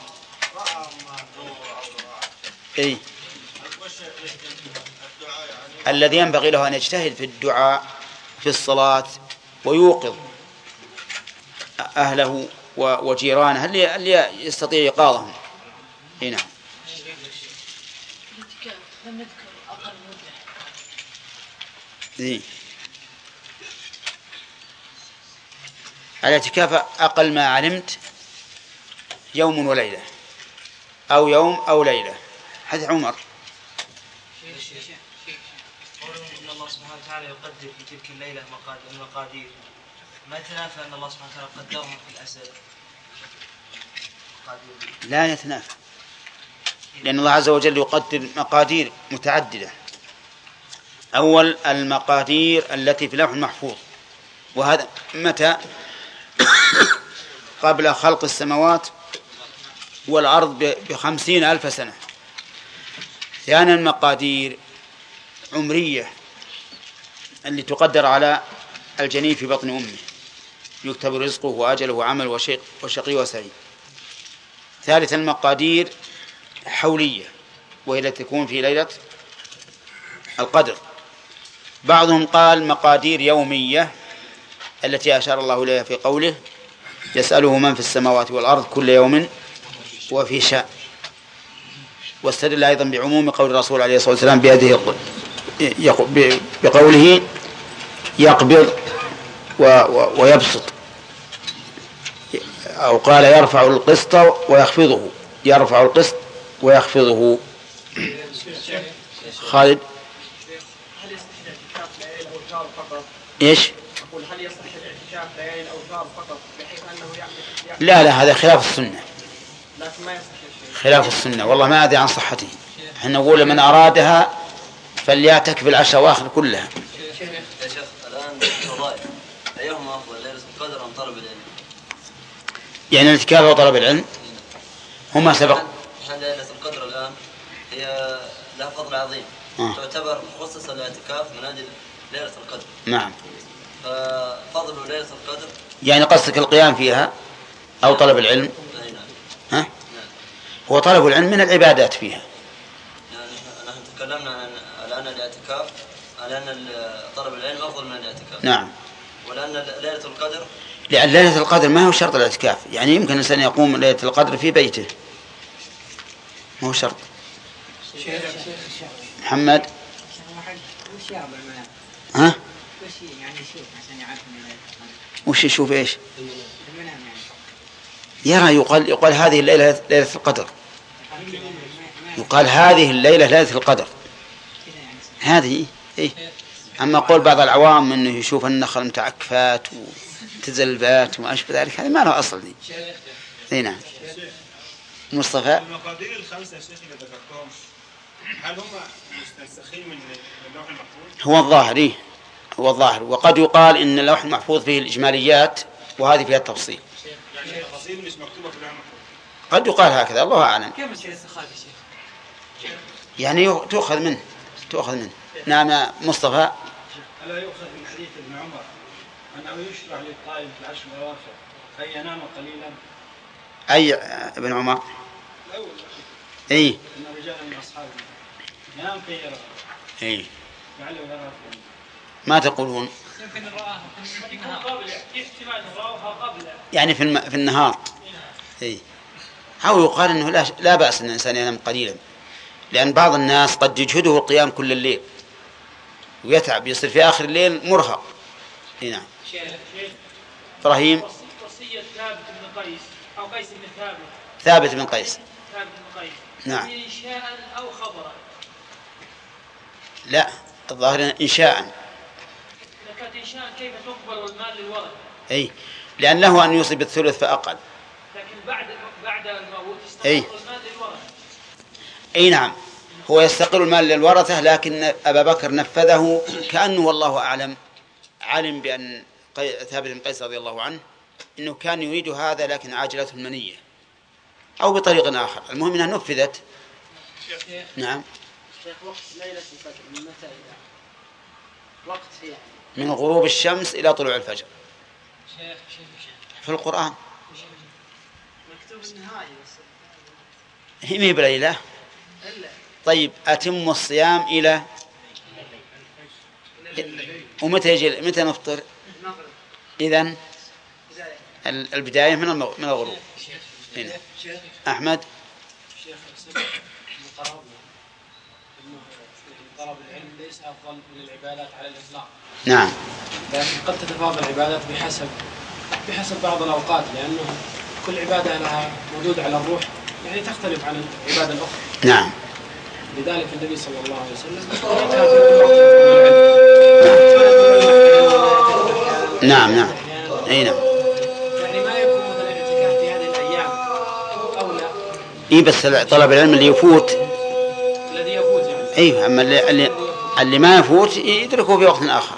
إيه؟ الذي ينبغي له أن يجتهد في الدعاء في الصلاة ويوقظ أهله وجيرانه اللي يستطيع إيقاظهم. هنا لم نذكر أقل مدة. إيه؟ الاعتكاف أقل ما علمت يوم وليلة أو يوم أو ليلة. حديث عمر. إن الله سبحانه وتعالى يقدر في تلك الليلة المقادير، ما يتنافى أن الله سبحانه وتعالى قدرهم في الأسد. لا يتنافى، لأن الله عز وجل يقدر مقادير متعددة. أول المقادير التي في اللوح المحفوظ، وهذا متى؟ قبل خلق السماوات والأرض ب50,000 سنة. ثانيا المقادير عمرية اللي تقدر على الجنين في بطن أمه، يكتب رزقه وأجله وعمل وشقي وسعيد. ثالثا المقادير حولية، وهي التي تكون في ليلة القدر. بعضهم قال مقادير يومية التي أشار الله إليها في قوله يسأله من في السماوات والأرض كل يوم وفي شأن. واستدل أيضا بعموم قول الرسول عليه الصلاة والسلام بيده بقوله يقبض ويبسط، أو قال يرفع القسط ويخفضه، يرفع القسط ويخفضه. خالد. هل يصح الاعتكاف ليالي الأوتار فقط؟ إيش؟ أقول هل يصح الاعتكاف ليالي الأوتار فقط بحيث أنه يعمل؟ لا هذا خلاف السنة. لكن ما يصح خلاف السنة، والله ما أدري عن صحته. احنا نقول من أرادها فليعتكف العشر الأواخر كلها. يا شيخ الآن الوظائف أيهما أفضل، ليلة القدر أم طلب العلم؟ يعني الاعتكاف وطلب العلم هما سبق. ليلة القدر الآن هي لها فضل عظيم، تعتبر مخصصة للاعتكاف من أجل ليلة القدر. نعم. ففضل ليلة القدر يعني قصدك القيام فيها أو طلب العلم؟ أي نعم. ها؟ نعم. هو طلب العلم من العبادات فيها. نحن تكلمنا عن الآن الاعتكاف على أن طلب العلم أفضل من الاعتكاف. نعم. ولأن ليلة القدر، لأن ليلة القدر ما هو شرط الاعتكاف، يعني يمكن الإنسان يقوم ليلة القدر في بيته، ما هو شرط. محمد. ها؟ وش يشوف إيش؟ يرى يقال هذه الليلة ليلة القدر، يقال هذه الليلة ليلة القدر هذه إيه؟ أما قول بعض العوام أنه يشوف النخل متعكفات وتزلفات وما أشبه ذلك، هذا ما له أصل دي. إيه نعم. مصطفى. المقادير الخمسة يا شيخ اللي ذكرتهم هل هم مستنسخين من اللوح المحفوظ؟ هو الظاهر إيه؟ هو الظاهر، وقد يقال إن اللوح المحفوظ فيه الإجماليات وهذه فيها التفصيل. يعني التفاصيل مش مكتوبة في اللوح المحفوظ. قد يقال هكذا، الله أعلم. كيف الاستخراج يا شيخ؟ يعني تؤخذ منه. نعم مصطفى. ألا يؤخذ من حديث ابن عمر أنه يشرع للقائم في العشر الأواخر أن ينام قليلا؟ أي ابن عمر؟ أي أن رجالا من أصحابه نام في يرى أي لعله يرى ما تقولون؟ يمكن رآها يكون قبل احتمال رآها قبل يعني في النهار. أي أو يقال أنه لا بأس أن الإنسان ينام قليلا، لأن بعض الناس قد يجهده القيام كل الليل ويتعب، يصير في آخر الليل مرهق. نعم. إبراهيم. وصية ثابت بن قيس أو قيس بن ثابت. ثابت بن قيس. ثابت بن قيس. نعم. إنشاء أو خبرا. لا، الظاهر إنشاء. إذا كانت إنشاء كيف تقبل والمال للورثة؟ أي، لأن له أن يوصي بالثلث فأقل. لكن بعد الموت أي. يستقر المال للورثة. أي نعم، هو يستقر المال للورثة، لكن أبا بكر نفذه كأنه والله أعلم علم بأن ثابت بن قيس رضي الله عنه إنه كان يريد هذا، لكن عاجلته المنية أو بطريق آخر، المهم أنها نفذت. نعم. شيخ وقت ليلة الفجر من متى إلى وقت يعني؟ من غروب الشمس إلى طلوع الفجر. شيخ في القرآن مكتوب النهاية بس. هي بليلة. طيب أتم الصيام إلى متى نفطر؟ إذن البداية من الغروب. هنا أحمد. شيخ من طلب العلم ليس أفضل من العبادات على الإطلاق. نعم. لكن قد تتفاضل العبادات بحسب بعض الأوقات، لأنه كل عبادة لها موجود على الروح، يعني تختلف عن العبادة الأخرى. نعم. لذلك النبي صلى الله عليه وسلم نعم. نعم. أي نعم. يعني ما يكون مثلا الاعتكاف في هذه الأيام أو لا. إيه بس طلب العلم اللي يفوت. الذي يفوت يعني. أيه، أما اللي ما يفوت يدركه في وقت آخر.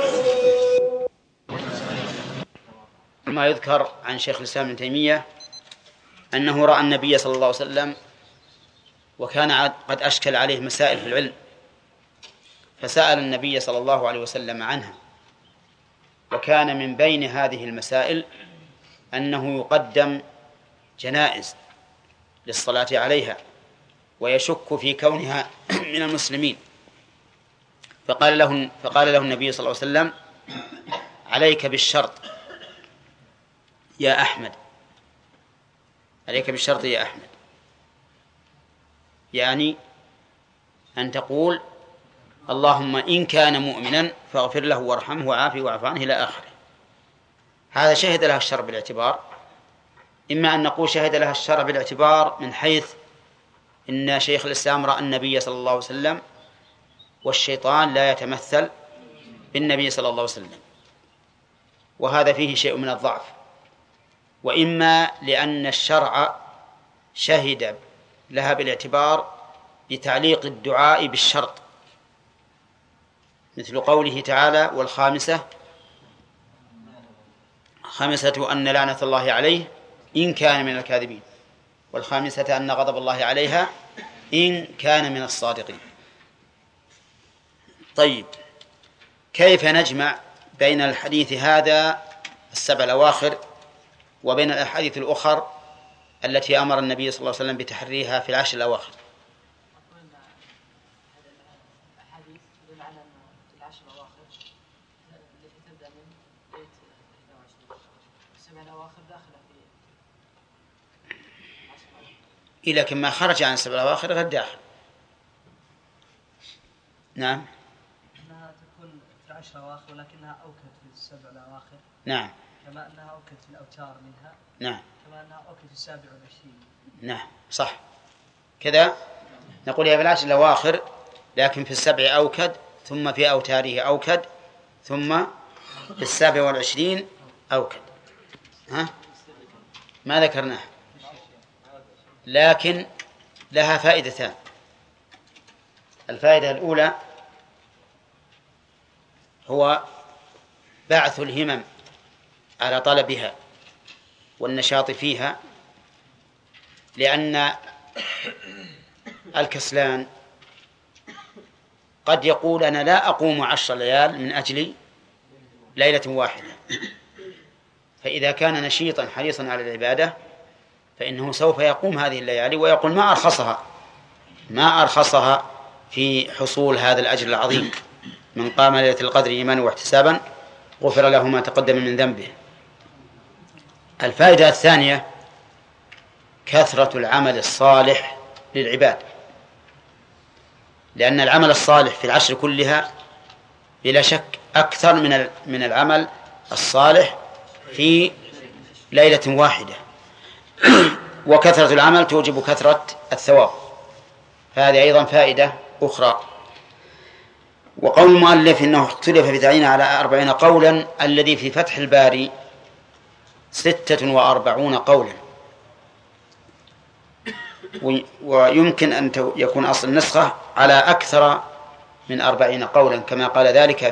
ما يذكر عن شيخ الإسلام ابن تيمية أنه رأى النبي صلى الله عليه وسلم وكان قد أشكل عليه مسائل في العلم، فسأل النبي صلى الله عليه وسلم عنها، وكان من بين هذه المسائل أنه يقدم جنائز للصلاة عليها ويشك في كونها من المسلمين، فقال له النبي صلى الله عليه وسلم: عليك بالشرط يا أحمد، عليك بالشرط يا أحمد، يعني أن تقول: اللهم إن كان مؤمنا فاغفر له وارحمه وعافه واعف عنه إلى آخره. هذا شهد لها الشرع بالاعتبار. إما أن نقول شهد لها الشرع بالاعتبار من حيث إن شيخ الإسلام رأى النبي صلى الله عليه وسلم والشيطان لا يتمثل بالنبي صلى الله عليه وسلم، وهذا فيه شيء من الضعف. وإما لأن الشرع شهد لها بالاعتبار بتعليق الدعاء بالشرط، مثل قوله تعالى: والخامسة أن لعنة الله عليه إن كان من الكاذبين، والخامسة أن غضب الله عليها إن كان من الصادقين. طيب، كيف نجمع بين الحديث هذا 7 الأواخر وبين الأحاديث الأخر التي أمر النبي صلى الله عليه وسلم بتحريها في 10 الأواخر؟ الأحاديث تدل على أن 10 الأواخر التي تبدأ من بيت 21 7 الأواخر داخلة في لكن ما خرج عن 7 الأواخر غير داخل. نعم. أنها تكون في 10 الأواخر ولكنها أوكد في 7 الأواخر. نعم. كما أنها أوكد في الأوتار منها. نعم. كما أنها أوكد في 27. نعم صح كذا. نقول هي في 10 الأواخر، لكن في 7 أوكد، ثم في أوتاره أوكد، ثم في 27 أوكد. ها؟ ما ذكرناه، لكن لها فائدتان. الفائدة الأولى هو بعث الهمم على طلبها والنشاط فيها، لأن الكسلان قد يقول: أنا لا أقوم 10 ليال من أجل ليلة واحدة. فإذا كان نشيطا حريصا على العبادة فإنه سوف يقوم هذه الليالي ويقول ما أرخصها في حصول هذا الأجر العظيم. من قام ليلة القدر إيمانا واحتسابا غفر له ما تقدم من ذنبه. الفائدة الثانية كثرة العمل الصالح للعباد، لأن العمل الصالح في العشر كلها بلا شك أكثر من العمل الصالح في ليلة واحدة. وكثرة العمل توجب كثرة الثواب، فهذه أيضا فائدة أخرى. وقول المؤلف إنه اختلف في تعيين على 40 قولا، الذي في فتح الباري 46 قولا، ويمكن أن يكون أصل النسخة على أكثر من 40 قولا كما قال ذلك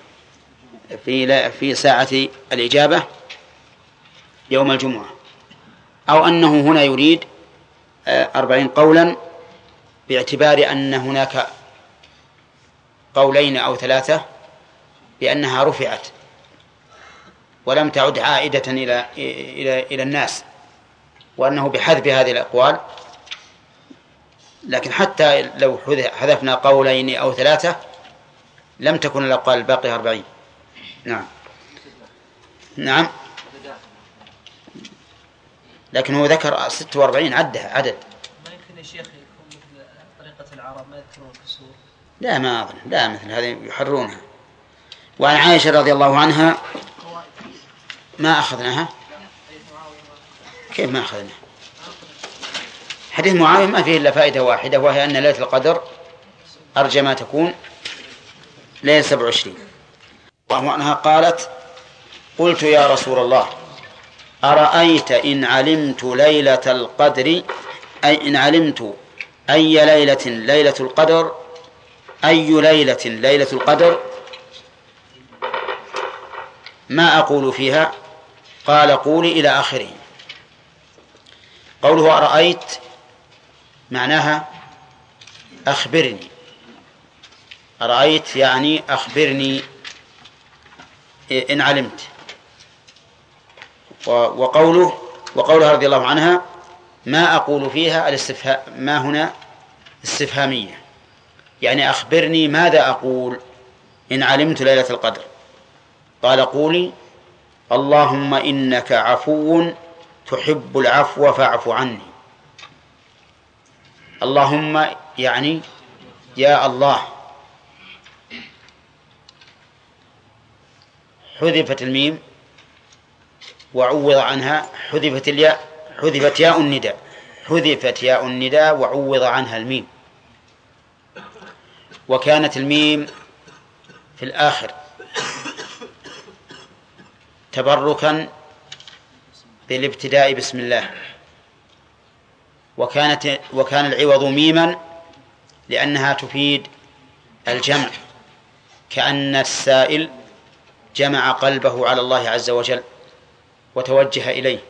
في ساعة الإجابة يوم الجمعة، أو أنه هنا يريد 40 قولا باعتبار أن هناك قولين أو 3 بأنها رفعت ولم تعد عائدة إلى الناس، وأنه بحذف هذه الأقوال. لكن حتى لو حذفنا قولين أو 3 لم تكن الأقوال الباقية 40. نعم، لكن هو ذكر 46 عدد. ما يمكن يا شيخ يكون مثل طريقة العرب ما يذكرون الكسور؟ لا ما أظن، لا مثل هذه يحرونها. وعن عائشة رضي الله عنها ما أخذناها. كيف ما أخذناها؟ حديث معاوية ما فيه إلا فائدة واحدة، وهي أن ليلة القدر أرجى ما تكون ليلة 27. وعنها قالت: قلت يا رسول الله أرأيت إن علمت ليلة القدر، أي إن علمت أي ليلة ليلة القدر، أي ليلة ليلة القدر ما أقول فيها؟ قال: قولي إلى آخره. قوله أرأيت معناها أخبرني، أرأيت يعني أخبرني إن علمت. وقولها رضي الله عنها ما أقول فيها الاستفهام، ما هنا استفهامية، يعني أخبرني ماذا أقول إن علمت ليلة القدر. قال: قولي اللهم إنك عفو تحب العفو فاعف عني. اللهم يعني يا الله. حذفت الميم وعوض عنها، حذفت الياء، حذفت ياء النداء، حذفت ياء النداء وعوض عنها الميم، وكانت الميم في الآخر تبركا بالابتداء بسم الله، وكان العوض ميما لأنها تفيد الجمع، كأن السائل جمع قلبه على الله عز وجل وتوجه إليه.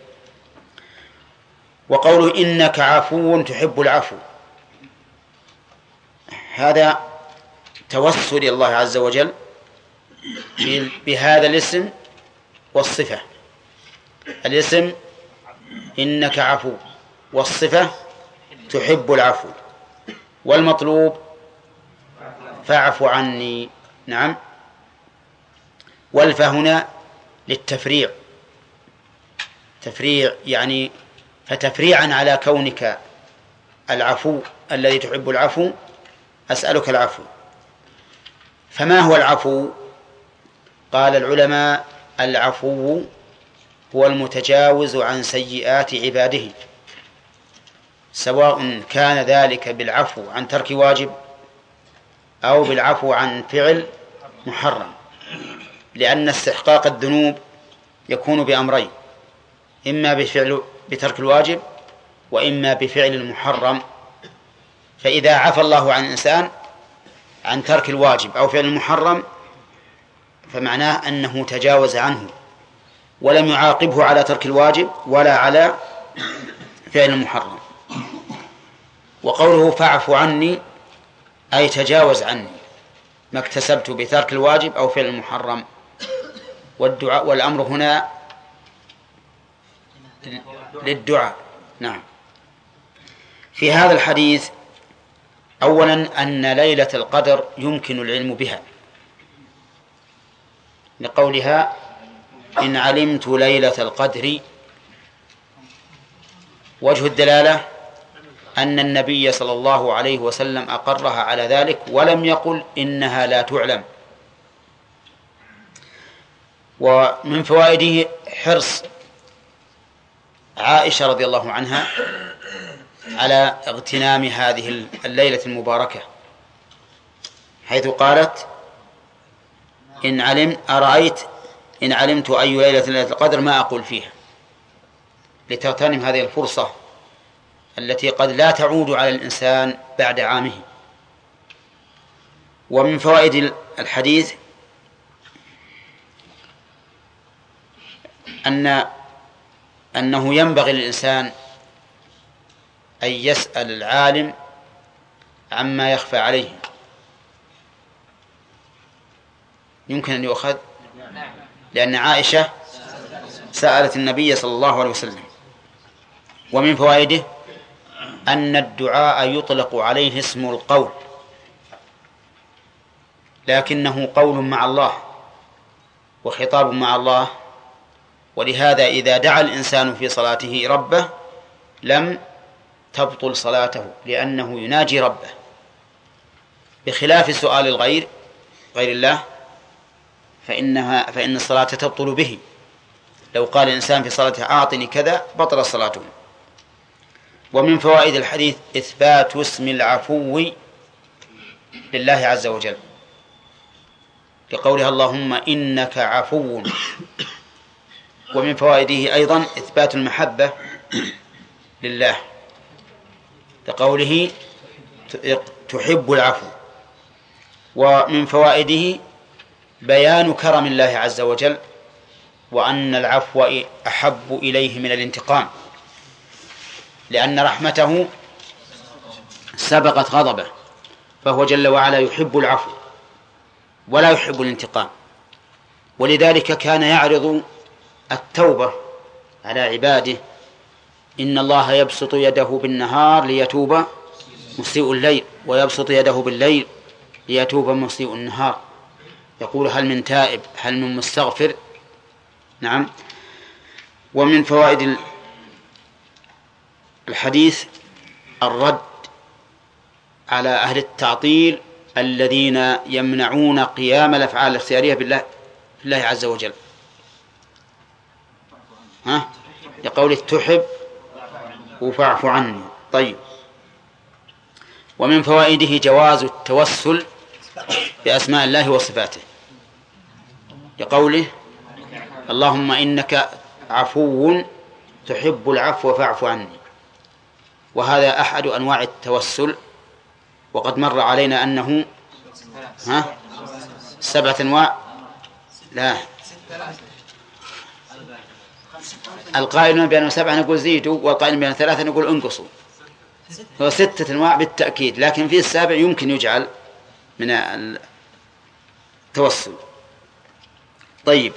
وقوله إنك عفو تحب العفو، هذا توسل إلى الله عز وجل بهذا الاسم والصفة. الاسم إنك عفو، والصفة تحب العفو، والمطلوب فاعف عني. نعم. والفاء هنا للتفريع، تفريع يعني فتفريعا على كونك العفو الذي تحب العفو أسألك العفو. فما هو العفو؟ قال العلماء: العفو هو المتجاوز عن سيئات عباده، سواء كان ذلك بالعفو عن ترك واجب أو بالعفو عن فعل محرم، لأن استحقاق الذنوب يكون بأمرين: إما بترك الواجب وإما بفعل المحرم. فإذا عفى الله عن الإنسان عن ترك الواجب أو فعل المحرم فمعناه أنه تجاوز عنه ولم يعاقبه على ترك الواجب ولا على فعل المحرم. وقوله فاعف عني أي تجاوز عني ما اكتسبت بترك الواجب أو فعل المحرم. والدعاء والأمر هنا للدعاء، نعم. في هذا الحديث أولا أن ليلة القدر يمكن العلم بها لقولها إن علمت ليلة القدر. وجه الدلالة أن النبي صلى الله عليه وسلم أقرها على ذلك ولم يقل إنها لا تعلم. ومن فوائده حرص عائشة رضي الله عنها على اغتنام هذه الليلة المباركة، حيث قالت أرأيت إن علمت أي ليلة القدر ما أقول فيها، لتغتنم هذه الفرصة التي قد لا تعود على الإنسان بعد عامه. ومن فوائد الحديث أنه ينبغي للإنسان أن يسأل العالم عما يخفى عليه. يمكن أن يؤخذ، لأن عائشة سألت النبي صلى الله عليه وسلم. ومن فوائده أن الدعاء يطلق عليه اسم القول، لكنه قول مع الله وخطاب مع الله، ولهذا إذا دعا الإنسان في صلاته ربه لم تبطل صلاته، لأنه يناجي ربه، بخلاف سؤال غير الله فإن الصلاة تبطل به. لو قال الإنسان في صلاته أعطني كذا بطل صلاته. ومن فوائد الحديث إثبات اسم العفو لله عز وجل، لقولها اللهم إنك عفو. ومن فوائده أيضا إثبات المحبة لله، لقوله تحب العفو. ومن فوائده بيان كرم الله عز وجل، وأن العفو أحب إليه من الانتقام، لأن رحمته سبقت غضبه، فهو جل وعلا يحب العفو ولا يحب الانتقام. ولذلك كان يعرض التوبة على عباده. إن الله يبسط يده بالنهار ليتوب مسيء الليل، ويبسط يده بالليل ليتوب مسيء النهار. يقول هل من تائب هل من مستغفر. نعم. ومن فوائد الحديث الرد على أهل التعطيل الذين يمنعون قيام الأفعال الاختيارية بالله عز وجل. لقوله تحب وفاعف عني. طيب. ومن فوائده جواز التوسل بأسماء الله وصفاته، لقوله اللهم إنك عفو تحب العفو فاعف عني. وهذا أحد أنواع التوسل، وقد مر علينا أنه 7 أنواع. لا، القائل بأنه 7 نقول زيدوا، والقائل بأنه 3 نقول انقصوا. هو 6 أنواع بالتأكيد، لكن في السابع يمكن يجعل من التوسل. طيب.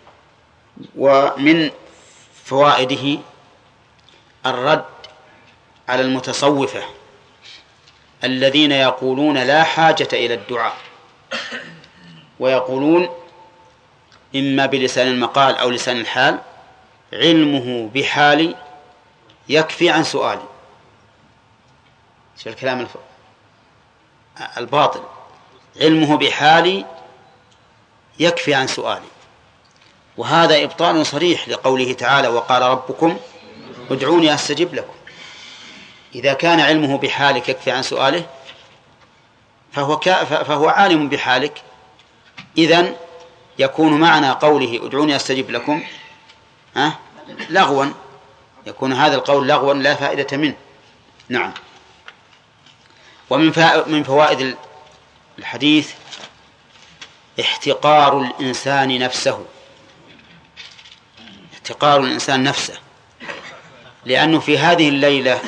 ومن فوائده الرد على المتصوفة الذين يقولون لا حاجة إلى الدعاء، ويقولون إما بلسان المقال أو لسان الحال علمه بحالي يكفي عن سؤالي. شو الكلام الباطل؟ علمه بحالي يكفي عن سؤالي. وهذا إبطال صريح لقوله تعالى وقال ربكم ادعوني أستجب لكم. إذا كان علمه بحالك يكفي عن سؤاله فهو عالم بحالك، إذن يكون معنى قوله ادعوني أستجب لكم لغوا، يكون هذا القول لغوا لا فائدة منه. نعم. ومن فوائد الحديث احتقار الإنسان نفسه، احتقار الإنسان نفسه، لأنه في هذه الليلة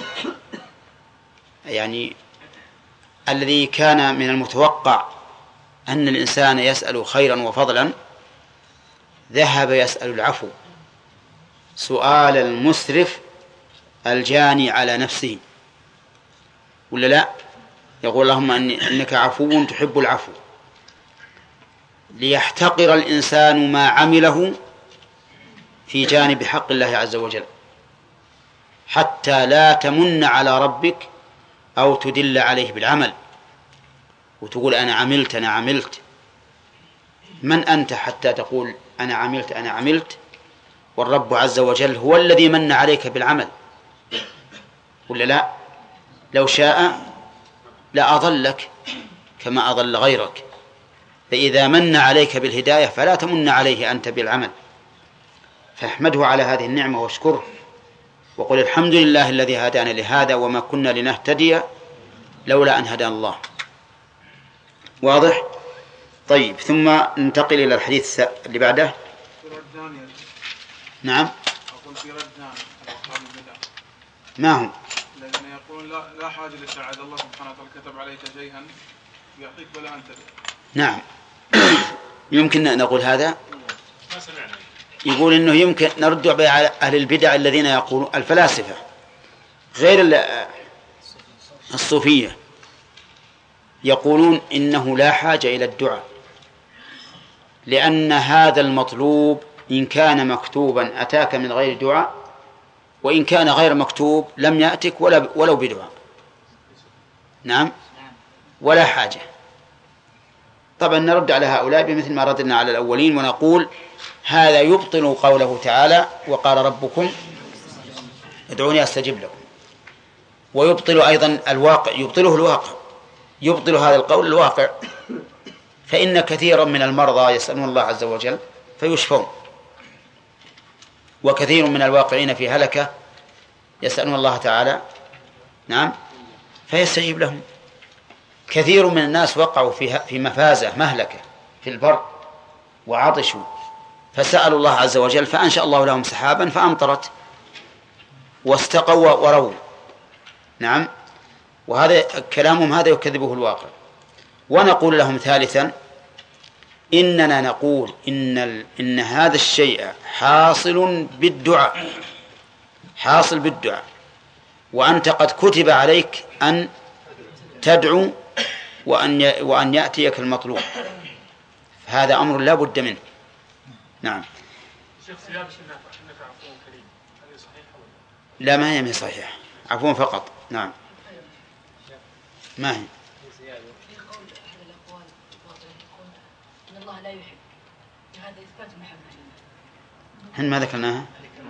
يعني الذي كان من المتوقع أن الإنسان يسأل خيرا وفضلا ذهب يسأل العفو، سؤال المسرف الجاني على نفسه ولا لا؟ يقول اللهم إنك عفو تحب العفو، ليحتقر الإنسان ما عمله في جانب حق الله عز وجل، حتى لا تمن على ربك أو تدل عليه بالعمل وتقول أنا عملت. من أنت حتى تقول أنا عملت والرب عز وجل هو الذي من عليك بالعمل ولا لا؟ لو شاء لأضلك كما أضل غيرك، فإذا من عليك بالهداية فلا تمن عليه أنت بالعمل، فاحمده على هذه النعمة واشكره وقل الحمد لله الذي هدانا لهذا وما كنا لنهتدي لولا أن هدانا الله. واضح؟ طيب، ثم ننتقل إلى الحديث اللي بعده. نعم. أقول في رد ثاني ما هم؟ الذين يقولون لا حاجة لسعادة الله سبحانه وتعالى كتب عليك شيئا يعطيك ولا أنت. نعم. يمكن أن نقول هذا. يقول إنه يمكن نرد على أهل البدع الذين يقولون الفلاسفة غير الصوفية يقولون إنه لا حاجة إلى الدعاء، لأن هذا المطلوب إن كان مكتوبا أتاك من غير دعاء، وإن كان غير مكتوب لم يأتك ولو بدعاء. نعم، ولا حاجة. طبعا نرد على هؤلاء بمثل ما ردنا على الأولين ونقول هذا يبطل قوله تعالى وقال ربكم ادعوني أستجب لكم، ويبطل أيضا الواقع، يبطل هذا القول الواقع، فإن كثيرا من المرضى يسألون الله عز وجل فيشفون، وكثير من الواقعين في هلكة يسألون الله تعالى نعم فيستجيب لهم. كثير من الناس وقعوا في مفازة مهلكة في البر وعطشوا فسألوا الله عز وجل فأنشأ الله لهم سحابا فأمطرت واستقوا ورووا. نعم، وهذا كلامهم هذا يكذبه الواقع. ونقول لهم ثالثا إننا نقول إن هذا الشيء حاصل بالدعاء، وأنت قد كتب عليك أن تدعو وأن يأتيك المطلوب، هذا أمر لا بد منه. نعم. لا، ما هي صحيحة، عفوا فقط. نعم، ما هي. إن الله لا يحب، هذا إثبات محبة. هن ما ذكرناها؟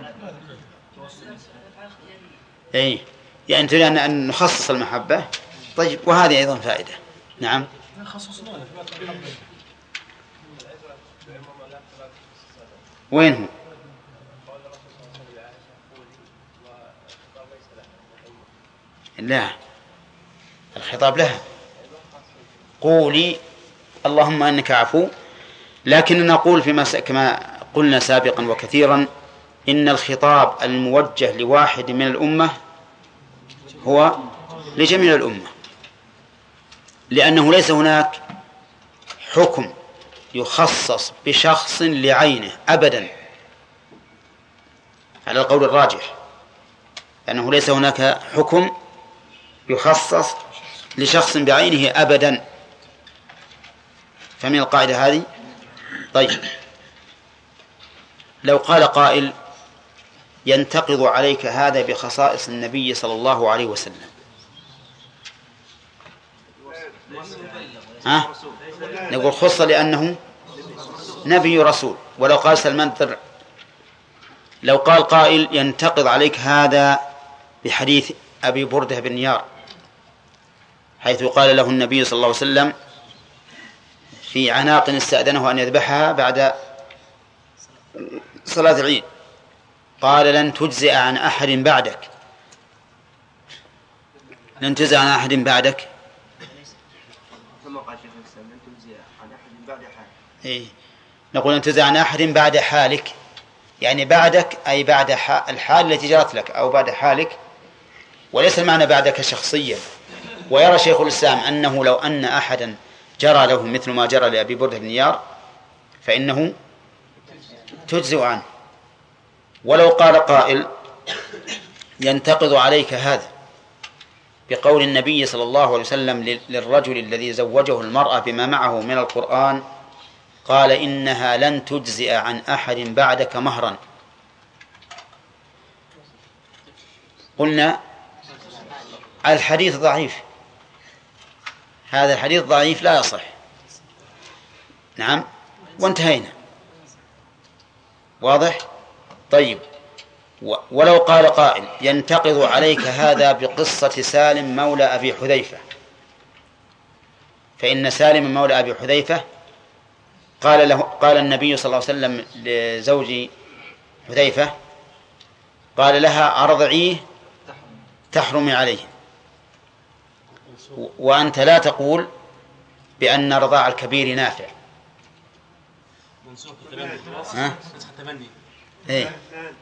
أي يعني تريد أن نخصص المحبة. طيب، وهذه أيضا فائدة. نعم. وين هو؟ لا، الخطاب لها، قولي اللهم إنك عفو. لكن نقول كما قلنا سابقا وكثيرا إن الخطاب الموجه لواحد من الأمة هو لجميع الأمة، لأنه ليس هناك حكم يخصص بشخص لعينه أبدا على القول الراجح، لأنه ليس هناك حكم يخصص لشخص بعينه أبدا. فمن القاعدة هذه. طيب، لو قال قائل ينتقض عليك هذا بخصائص النبي صلى الله عليه وسلم، نقول خص لأنه نبي رسول. ولو قال سلمان الدرع، لو قال قائل ينتقض عليك هذا بحديث أبي بردة بن نيار حيث قال له النبي صلى الله عليه وسلم في عناق استأذنه أن يذبحها بعد صلاة العيد، قال لن تجزئ عن أحد بعدك، لن تجزئ عن أحد بعدك. نقول لن تجزئ عن أحد بعد حالك، يعني بعدك أي بعد الحال التي جرت لك أو بعد حالك، وليس المعنى بعدك شخصيا. ويرى شيخ الإسلام أنه لو أن أحدا جرى له مثل ما جرى لأبي بردة بن نيار فإنه تجزئ عنه. ولو قال قائل ينتقض عليك هذا بقول النبي صلى الله عليه وسلم للرجل الذي زوجه المرأة بما معه من القرآن، قال إنها لن تجزئ عن أحد بعدك مهرا. قلنا الحديث ضعيف، هذا الحديث ضعيف لا يصح. نعم، وانتهينا. واضح؟ طيب، ولو قال قائل ينتقض عليك هذا بقصة سالم مولى أبي حذيفة، فإن سالم مولى أبي حذيفة قال النبي صلى الله عليه وسلم لزوج حذيفة، قال لها أرضعيه تحرمي عليه، وأنت لا تقول بأن رضاع الكبير نافع. إيه؟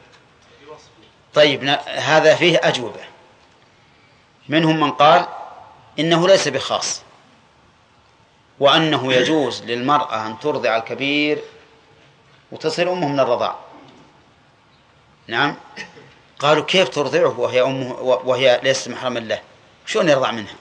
طيب، هذا فيه أجوبة. منهم من قال إنه ليس بخاص، وأنه يجوز للمرأة أن ترضع الكبير وتصل أمه من الرضاع. نعم، قالوا كيف ترضعه وهي أمه وهي ليست محرما له؟ شلون يرضع منها؟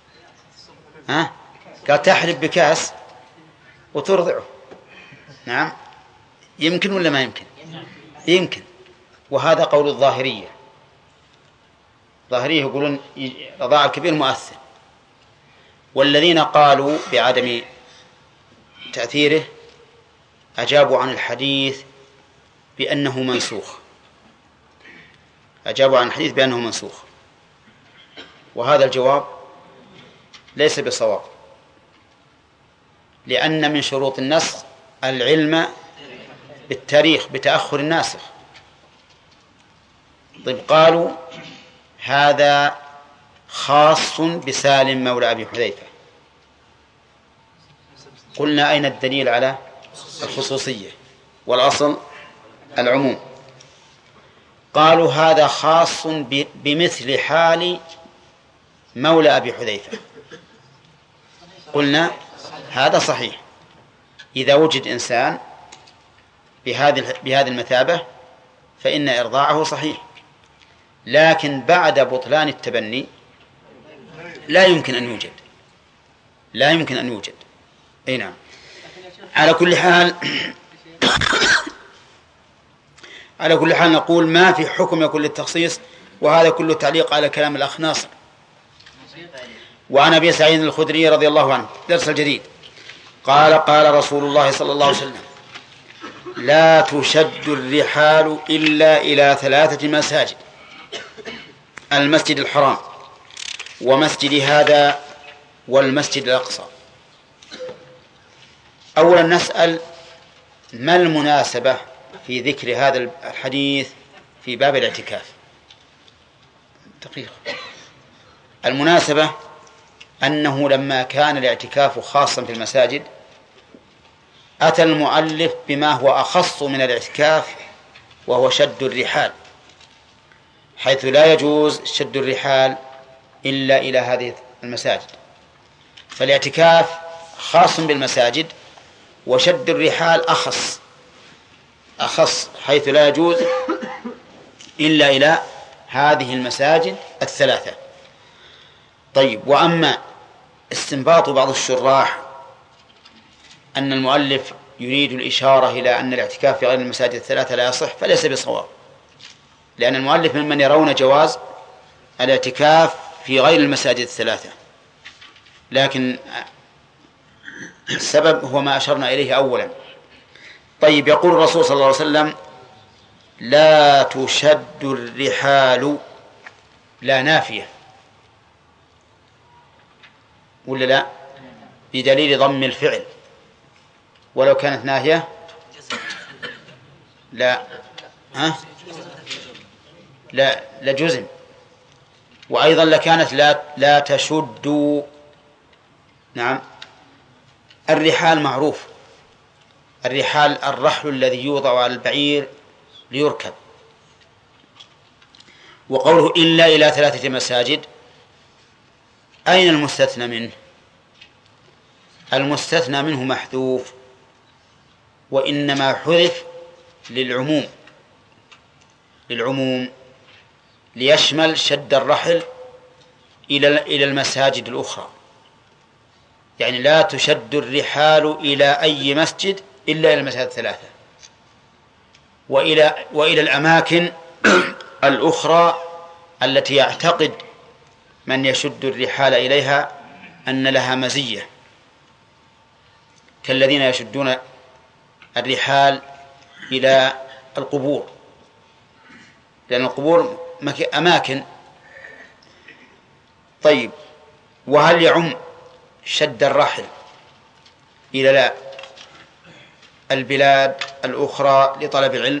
قال تحلب بكاس وترضعه. نعم، يمكن ولا ما يمكن؟ يمكن. وهذا قول الظاهرية. الظاهرية يقولون رضاع الكبير مؤثر، والذين قالوا بعدم تأثيره أجابوا عن الحديث بأنه منسوخ. أجابوا عن الحديث بأنه منسوخ، وهذا الجواب ليس بصواب، لأن من شروط النسخ العلم بالتاريخ بتأخر الناسخ. طيب، قالوا هذا خاص بسالم مولى أبي حذيفة. قلنا أين الدليل على الخصوصية؟ والأصل العموم. قالوا هذا خاص بمثل حال مولى أبي حذيفة. قلنا هذا صحيح، إذا وجد إنسان بهذه المثابة فإن إرضاعه صحيح، لكن بعد بطلان التبني لا يمكن أن يوجد. أي نعم. على كل حال نقول ما في حكم يكون للتخصيص، وهذا كله تعليق على كلام الأخ ناصر. وعن أبي سعيد الخدري رضي الله عنه، درس الجديد، قال رسول الله صلى الله عليه وسلم: لا تشد الرحال إلا إلى 3 مساجد: المسجد الحرام، ومسجد هذا، والمسجد الأقصى. أولا نسأل ما المناسبة في ذكر هذا الحديث في باب الاعتكاف؟ دقيقة. المناسبة أنه لما كان الاعتكاف خاصا في المساجد أتى المؤلف بما هو أخص من الاعتكاف، وهو شد الرحال، حيث لا يجوز شد الرحال إلا إلى هذه المساجد. فالاعتكاف خاص بالمساجد، وشد الرحال أخص حيث لا يجوز إلا إلى هذه المساجد 3. طيب، وأما استنباط بعض الشراح أن المؤلف يريد الإشارة إلى أن الاعتكاف في غير المساجد 3 لا يصح، فليس بصواب، لأن المؤلف ممن يرون جواز الاعتكاف في غير المساجد 3، لكن السبب هو ما أشرنا إليه أولا. طيب، يقول الرسول صلى الله عليه وسلم: لا تشد الرحال، لا نافية ولا لا؟ بدليل ضم الفعل، ولو كانت ناهية لا لجزم، وأيضا لكانت لا تشد. نعم، الرحال معروف، الرحال الرحل الذي يوضع على البعير ليركب. وقوله إلا إلى 3 مساجد، أين المستثنى منه؟ المستثنى منه محذوف، وإنما حذف للعموم، ليشمل شد الرحل إلى المساجد الأخرى، يعني لا تشد الرحال إلى أي مسجد إلا إلى المساجد الثلاثة، وإلى الأماكن الأخرى التي يعتقد من يشد الرحال إليها أن لها مزية، كالذين يشدون الرحال إلى القبور، لأن القبور أماكن. طيب، وهل يعم شد الرحل إلى البلاد الأخرى لطلب العلم؟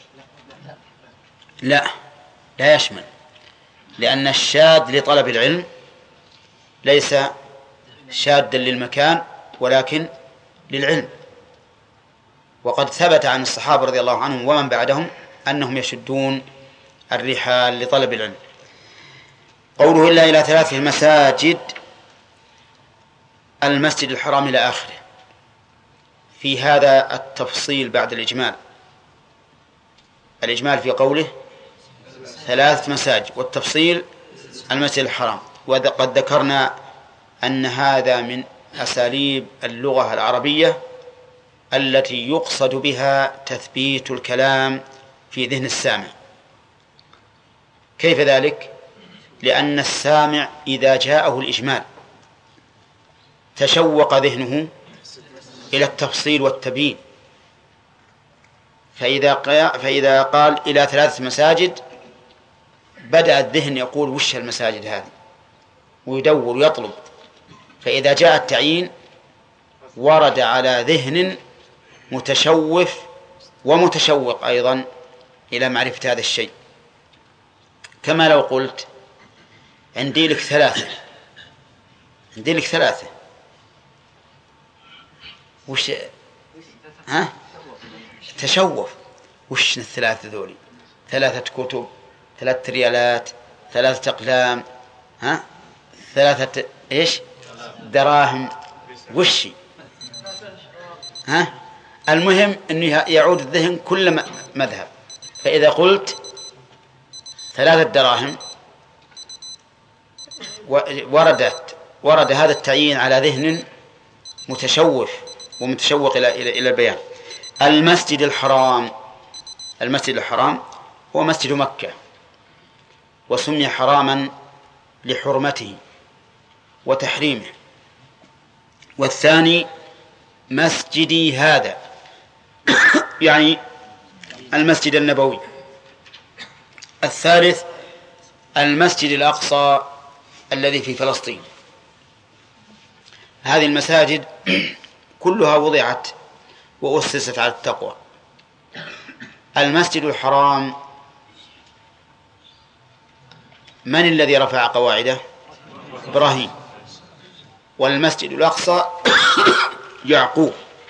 لا يشمل، لأن الشاد لطلب العلم ليس شادا للمكان ولكن للعلم. وقد ثبت عن الصحابة رضي الله عنهم ومن بعدهم أنهم يشدون الرحال لطلب العلم. قوله إلا إلى 3 مساجد، المسجد الحرام إلى آخره، في هذا التفصيل بعد الإجمال في قوله 3 مساجد، والتفصيل المسجد الحرام. وقد ذكرنا أن هذا من أساليب اللغة العربية التي يقصد بها تثبيت الكلام في ذهن السامع. كيف ذلك؟ لأن السامع إذا جاءه الإجمال تشوق ذهنه إلى التفصيل والتبيين، فإذا قال إلى 3 مساجد بدأ الذهن يقول وش المساجد هذه، ويدور ويطلب. فإذا جاء التعيين ورد على ذهن متشوف ومتشوق أيضا إلى معرفة هذا الشيء. كما لو قلت عندي لك 3 وش تشوف، وش 3 ذولي؟ 3 كتب، 3 ريالات، 3 أقلام، 3 إيش دراهم، وش المهم أنه يعود الذهن كل مذهب. فإذا قلت 3 دراهم ورد هذا التعيين على ذهن متشوف ومتشوق إلى البيان. المسجد الحرام هو مسجد مكة، وسمي حراما لحرمته وتحريمه. والثاني مسجدي هذا يعني المسجد النبوي. الثالث المسجد الأقصى الذي في فلسطين. هذه المساجد كلها وضعت وأسست على التقوى. المسجد الحرام من الذي رفع قواعده؟ إبراهيم. والمسجد الأقصى يعقوب،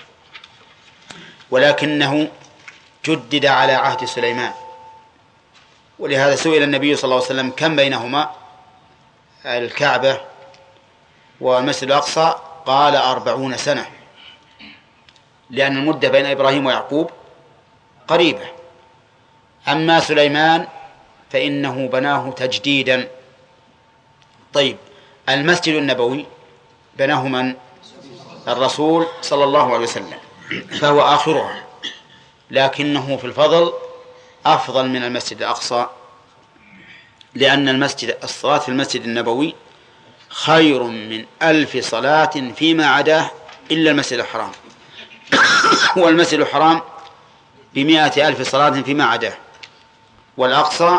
ولكنه جدد على عهد سليمان. ولهذا سئل النبي صلى الله عليه وسلم كم بينهما الكعبة والمسجد الأقصى؟ قال 40 سنة، لأن المدة بين إبراهيم ويعقوب قريبة. أما سليمان فإنه بناه تجديدا. طيب، المسجد النبوي بناه من؟ الرسول صلى الله عليه وسلم، فهو آخرها، لكنه في الفضل أفضل من المسجد الأقصى، لأن الصلاة في المسجد النبوي خير من 1000 صلاة فيما عداه إلا المسجد الحرام. والمسجد الحرام ب100,000 صلاة فيما عداه، والأقصى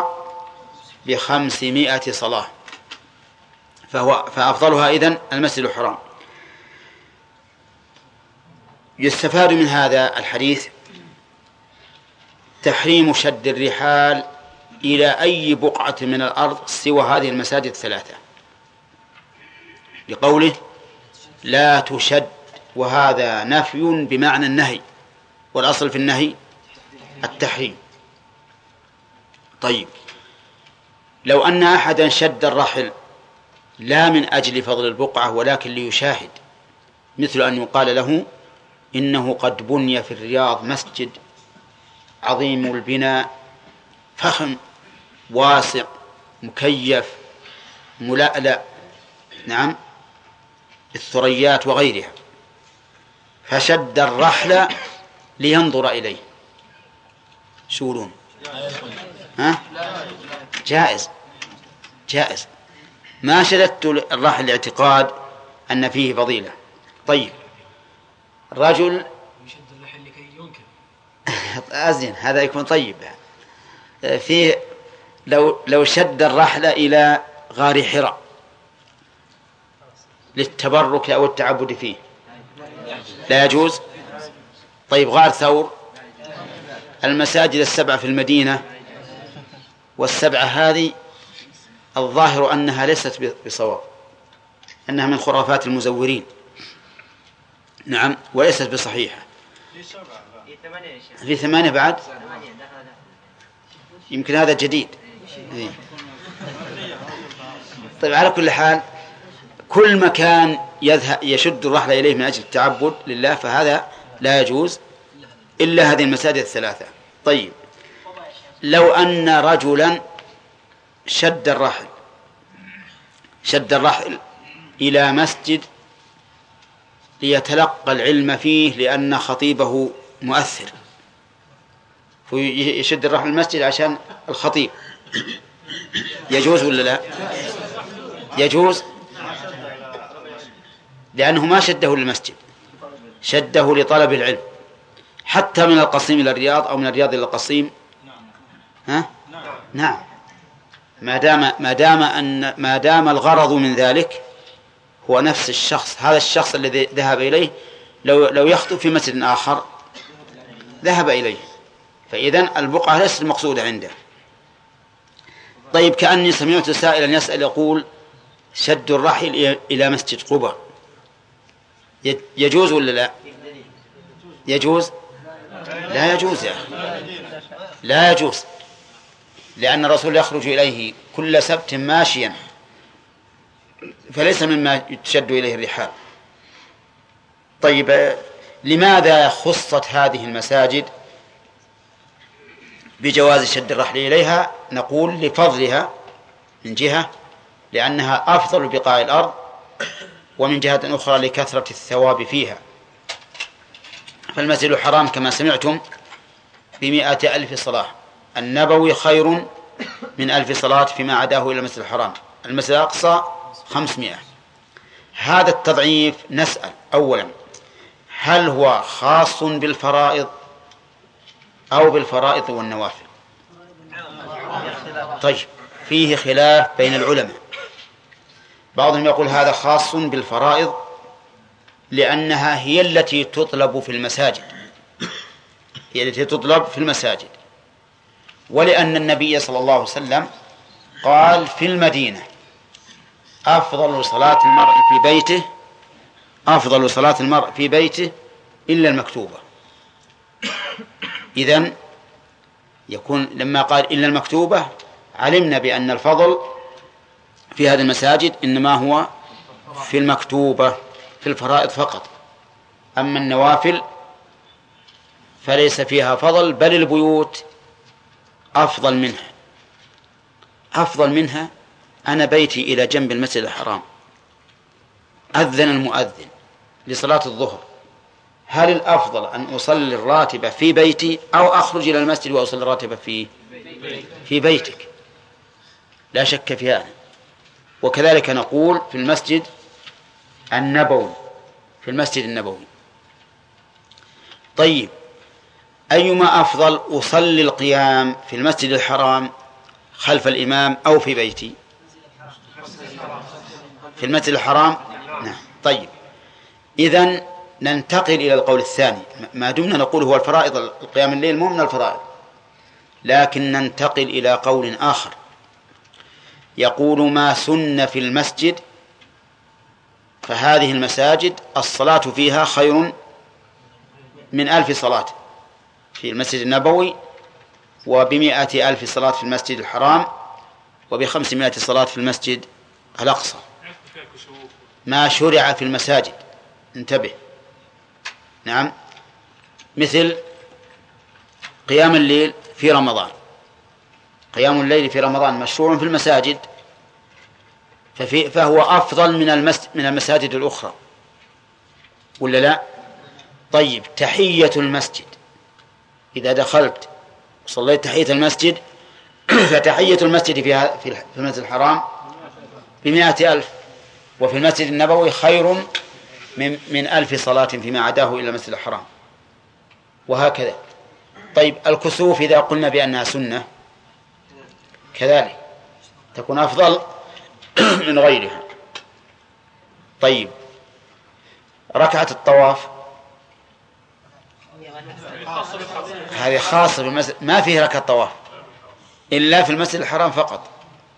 ب500 صلاة، فأفضلها إذن المسجد الحرام. يستفاد من هذا الحديث تحريم شد الرحال إلى أي بقعة من الأرض سوى هذه المساجد 3، لقوله لا تشد، وهذا نفي بمعنى النهي، والأصل في النهي التحريم. طيب، لو أن أحدا شد الرحل لا من أجل فضل البقعة ولكن ليشاهد، مثل أن يقال له إنه قد بني في الرياض مسجد عظيم البناء فخم واسع مكيف ملألأ، نعم، الثريات وغيرها، فشد الرحل لينظر إليه. شو يقولون؟ ها؟ جائز، جائز. ما شددت الرحل لاعتقاد أن فيه فضيلة. طيب، الرجل يشد اللحم لكي ينكر. أزين، هذا يكون طيب. فيه لو شد الرحل إلى غار حراء للتبرك أو التعبد فيه لا يجوز. طيب، غار ثور، المساجد 7 في المدينة، وال7 هذه الظاهر أنها ليست بصواب، أنها من خرافات المزورين، نعم، وليست بصحيحة. في 8 بعد، يمكن هذا جديد. طيب، على كل حال، كل مكان يشد الرحلة إليه من أجل التعبد لله فهذا لا يجوز إلا هذه المساجد 3. طيب، لو أن رجلا شد الرحل إلى مسجد ليتلقى العلم فيه لأن خطيبه مؤثر، فيشد الرحل المسجد عشان الخطيب، يجوز ولا لا؟ يجوز، لأنه ما شده للمسجد، شده لطلب العلم، حتى من القصيم إلى الرياض أو من الرياض إلى القصيم. ها؟ نعم، ما دام الغرض من ذلك هو نفس الشخص، هذا الشخص الذي ذهب إليه لو يخطب في مسجد آخر ذهب إليه، فإذن البقعة ليست المقصودة عنده. طيب، كأني سمعت سائلا يسأل يقول شد الرحل إلى مسجد قباء يجوز ولا لا؟ يجوز؟ لا يجوز يا أخي، لا يجوز، لأن الرسول يخرج إليه كل سبت ماشيا، فليس مما تشد إليه الرحال. طيب، لماذا خصت هذه المساجد بجواز شد الرحل إليها؟ نقول لفضلها من جهة لأنها أفضل بقاع الأرض، ومن جهة أخرى لكثرة الثواب فيها. فالمسجد الحرام كما سمعتم ب100,000 صلاة، النبوي خير من 1000 صلاة فيما عداه إلى المسجد الحرام، المسجد الأقصى 500. هذا التضعيف نسأل أولا، هل هو خاص بالفرائض أو بالفرائض والنوافل؟ طيب، فيه خلاف بين العلماء، بعضهم يقول هذا خاص بالفرائض لأنها هي التي تطلب في المساجد، هي التي تطلب في المساجد، ولأن النبي صلى الله عليه وسلم قال في المدينة أفضل صلاة المرء في بيته إلا المكتوبة. إذن يكون لما قال إلا المكتوبة علمنا بأن الفضل في هذه المساجد إنما هو في المكتوبة، في الفرائض فقط، أما النوافل فليس فيها فضل، بل البيوت أفضل منها. أنا بيتي إلى جنب المسجد الحرام، أذن المؤذن لصلاة الظهر، هل الأفضل أن أصلي الراتبة في بيتي أو أخرج إلى المسجد وأصلي الراتبة في بيتك؟ لا شك في هذا. وكذلك نقول في المسجد النبوي. طيب، أيما أفضل، أصلي القيام في المسجد الحرام خلف الإمام أو في بيتي؟ في المسجد الحرام. نعم. طيب، إذن ننتقل إلى القول الثاني، ما دمنا نقول هو الفرائض، القيام الليل مو من الفرائض، لكن ننتقل إلى قول آخر يقول ما سن في المسجد فهذه المساجد الصلاة فيها خير من 1000 صلاة في المسجد النبوي، و100,000 صلاة في المسجد الحرام، و500 صلاة في المسجد الأقصى. ما شرع في المساجد، انتبه، نعم، مثل قيام الليل في رمضان، قيام الليل في رمضان مشروع في المساجد فهو أفضل من المساجد الأخرى، ولا لا؟ طيب، تحية المسجد إذا دخلت وصليت تحية المسجد فتحية المسجد في المسجد الحرام ب100,000، وفي المسجد النبوي خير من 1000 صلاة فيما عداه إلى المسجد الحرام، وهكذا. طيب، الكسوف إذا قلنا بأنها سنة كذلك تكون أفضل من غيرها. طيب، ركعة الطواف هذه خاصة بالمسجد، ما فيه ركعة طواف إلا في المسجد الحرام فقط.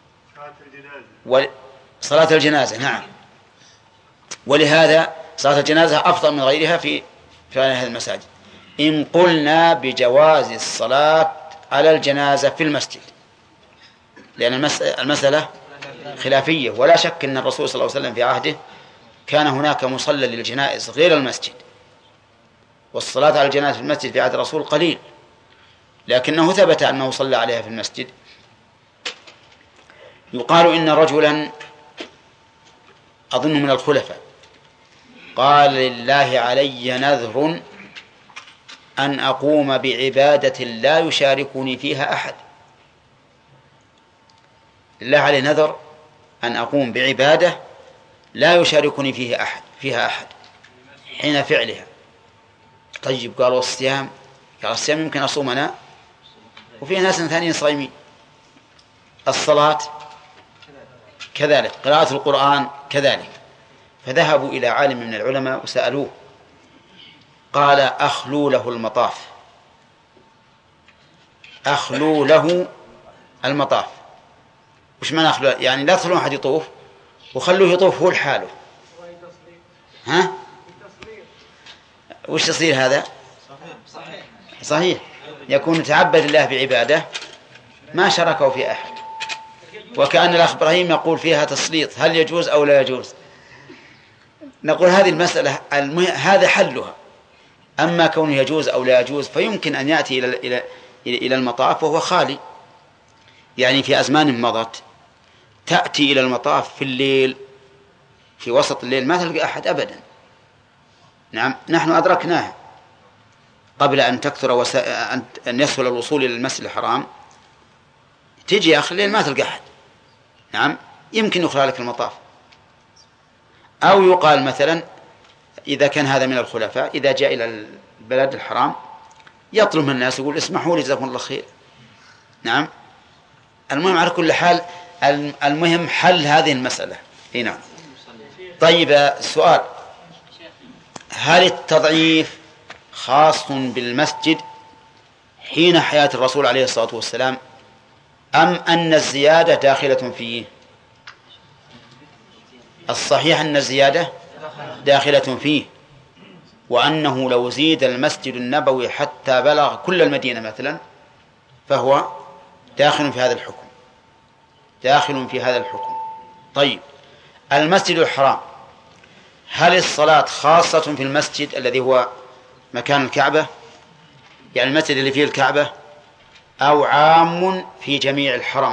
صلاة الجنازة نعم، ولهذا صلاة الجنازة أفضل من غيرها في هذه المساجد، إن قلنا بجواز الصلاة على الجنازة في المسجد، لأن المسألة خلافية، ولا شك أن الرسول صلى الله عليه وسلم في عهده كان هناك مصلى للجنائز غير المسجد، والصلاة على الجنازة في المسجد في عهد الرسول قليل، لكنه ثبت أنه صلى عليها في المسجد. يقال إن رجلا أظن من الخلفاء قال: لله علي نذر أن أقوم بعبادة لا يشاركني فيها أحد. لله علي نذر أن أقوم بعبادة لا يشاركني فيها أحد حين فعلها. طيب، قالوا الصيام، قال الصيام يمكن أصوم أنا وفي ناس ثانيين صايمين. الصلاة كذلك، قراءة القرآن كذلك. فذهبوا إلى عالم من العلماء وسألوه، قال: أخلوا له المطاف، أخلوا له المطاف. وش معنى أخلوا؟ يعني لا تخلون أحد يطوف وخلوه يطوف هو لحاله. ها؟ وش يصير هذا؟ صحيح، يكون تعبد الله بعبادة ما شاركه في أحد، وكأن الأخ إبراهيم يقول فيها تسليط، هل يجوز أو لا يجوز؟ نقول هذه المسألة هذا حلها، أما كونه يجوز أو لا يجوز فيمكن أن يأتي إلى المطاف وهو خالي. يعني في أزمان مضت تأتي إلى المطاف في الليل، في وسط الليل ما تلقى أحد أبدا. نعم، نحن أدركناها قبل أن تكثر أن يسهل الوصول إلى المسجد الحرام. تجي آخر الليل ما تلقى أحد. نعم، يمكن يخلى لك المطاف. أو يقال مثلا إذا كان هذا من الخلفاء، إذا جاء إلى البلد الحرام يطلب من الناس يقول: اسمحوا لي جزاكم الله خير. نعم، المهم على كل حال المهم حل هذه المسألة. نعم. طيب، السؤال: هل التضعيف خاص بالمسجد حين حياة الرسول عليه الصلاة والسلام، أم أن الزيادة داخلة فيه؟ الصحيح أن الزيادة داخلة فيه، وأنه لو زيد المسجد النبوي حتى بلغ كل المدينة مثلا فهو داخل في هذا الحكم، داخل في هذا الحكم. طيب، المسجد الحرام، هل الصلاة خاصة في المسجد الذي هو مكان الكعبة، يعني المسجد اللي فيه الكعبة، أو عام في جميع الحرم؟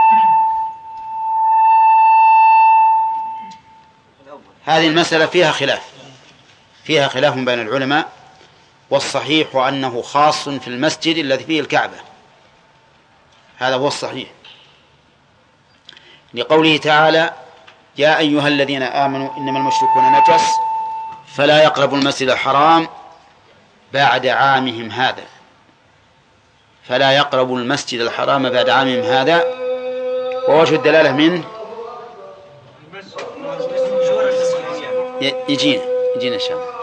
هذه المسألة فيها خلاف بين العلماء، والصحيح أنه خاص في المسجد الذي فيه الكعبة، هذا هو الصحيح، لقوله تعالى: يا أيها الذين آمنوا إنما المشركون نجس فلا يقربوا المسجد الحرام بعد عامهم هذا. فلا يقربوا المسجد الحرام بعد عامهم هذا. ووجه الدلالة منه يجينا إن شاء الله.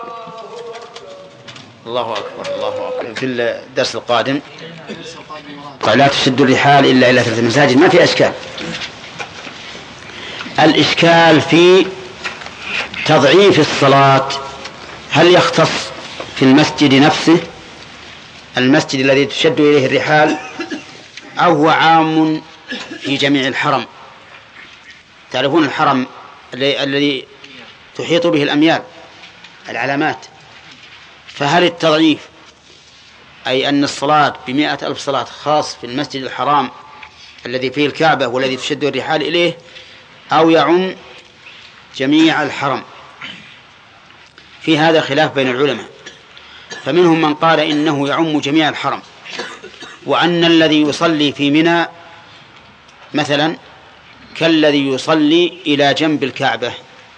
الله أكبر، الله أكبر. في الدرس القادم لا تشد الرحال إلا إلى 3 مساجد، ما في أشكال. الإشكال في تضعيف الصلاة، هل يختص في المسجد نفسه، المسجد الذي تشد إليه الرحال، أو هو عام في جميع الحرم؟ تعرفون الحرم الذي تحيط به الأميال، العلامات. فهل التضعيف أي أن الصلاة ب100,000 صلاة خاص في المسجد الحرام الذي فيه الكعبة والذي تشد الرحال إليه، أو يعم جميع الحرم. في هذا خلاف بين العلماء، فمنهم من قال إنه يعم جميع الحرم، وأن الذي يصلي في منى مثلا كالذي يصلي إلى جنب الكعبة،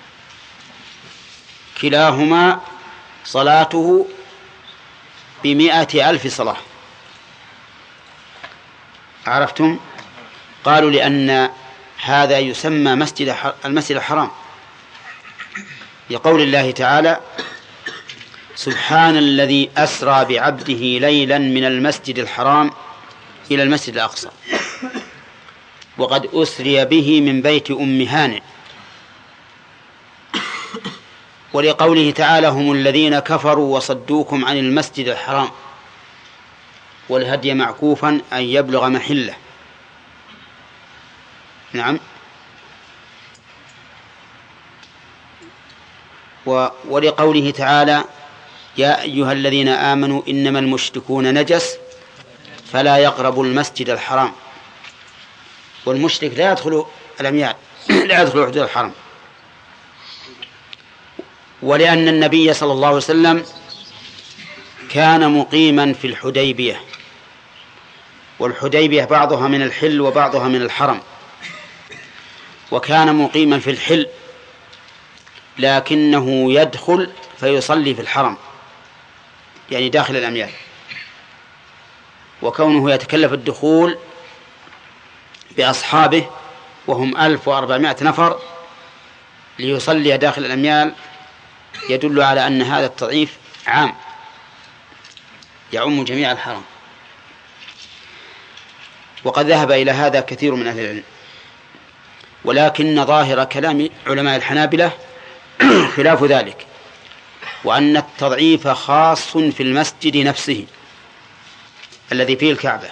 كلاهما صلاته ب100,000 صلاة. عرفتم؟ قالوا لأن هذا يسمى المسجد الحرام، لقول الله تعالى: سبحان الذي أسرى بعبده ليلا من المسجد الحرام إلى المسجد الأقصى وقد أسري به من بيت أم هانئ. ولقوله تعالى: هم الذين كفروا وصدوكم عن المسجد الحرام والهدي معكوفا أن يبلغ محله. نعم. ولقوله تعالى: يا أيها الذين آمنوا إنما المشركون نجس فلا يقربوا المسجد الحرام. والمشرك لا يدخل الأميال لا يدخل حدود الحرم. ولأن النبي صلى الله عليه وسلم كان مقيما في الحديبية، والحديبية بعضها من الحل وبعضها من الحرم، وكان مقيما في الحل لكنه يدخل فيصلي في الحرم، يعني داخل الأميال، وكونه يتكلف الدخول بأصحابه وهم 1400 نفر ليصلي داخل الأميال يدل على أن هذا التضعيف عام يعم جميع الحرم. وقد ذهب إلى هذا كثير من أهل العلم، ولكن ظاهر كلام علماء الحنابلة خلاف ذلك، وأن التضعيف خاص في المسجد نفسه الذي فيه الكعبة.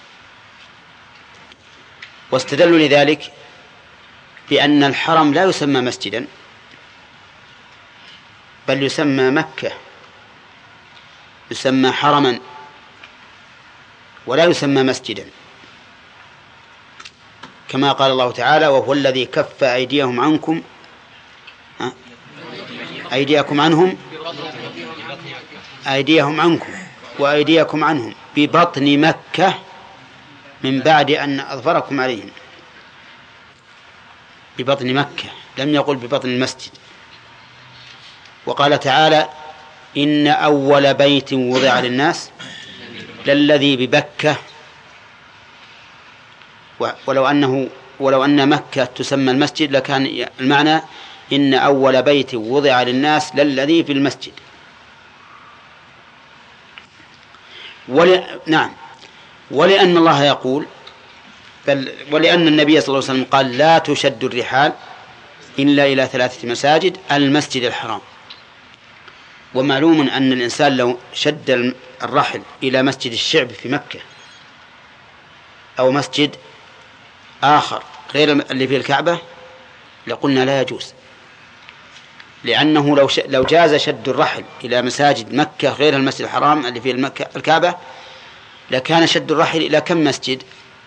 واستدلوا لذلك بأن الحرم لا يسمى مسجدا بل يسمى مكة، يسمى حرما ولا يسمى مسجدا، كما قال الله تعالى: وهو الذي كف أيديهم عنكم أيديكم عنكم وأيديكم عنهم ببطن مكة من بعد أن أظفركم عليهم. ببطن مكة، لم يقل ببطن المسجد. وقال تعالى: إن أول بيت وضع للناس للذي ببكة. ولو أن مكة تسمى المسجد لكان المعنى إن أول بيت وضع للناس للذي في المسجد. نعم. ولأن الله يقول ولأن النبي صلى الله عليه وسلم قال: لا تشد الرحال إلا إلى 3 مساجد: المسجد الحرام. ومعلوم أن الإنسان لو شد الرحل إلى مسجد الشعب في مكة أو مسجد آخر غير اللي فيه الكعبة لقلنا لا يجوز، لأنه لو جاز شد الرحل إلى مساجد مكة غير المسجد الحرام اللي فيه الكعبة لكان شد الرحل إلى كم مسجد؟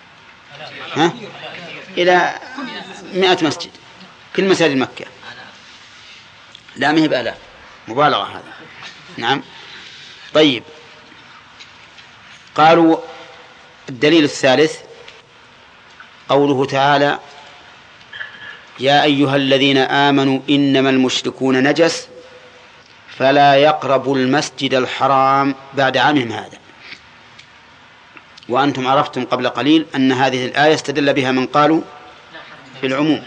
إلى 100 مسجد، كل مساجد مكة. لا مهب آلاف، مبالغة هذا. نعم. طيب، قالوا الدليل الثالث قوله تعالى: يا أيها الذين آمنوا إنما المشركون نجس فلا يقربوا المسجد الحرام بعد عامهم هذا. وأنتم عرفتم قبل قليل أن هذه الآية استدل بها من قالوا في العموم،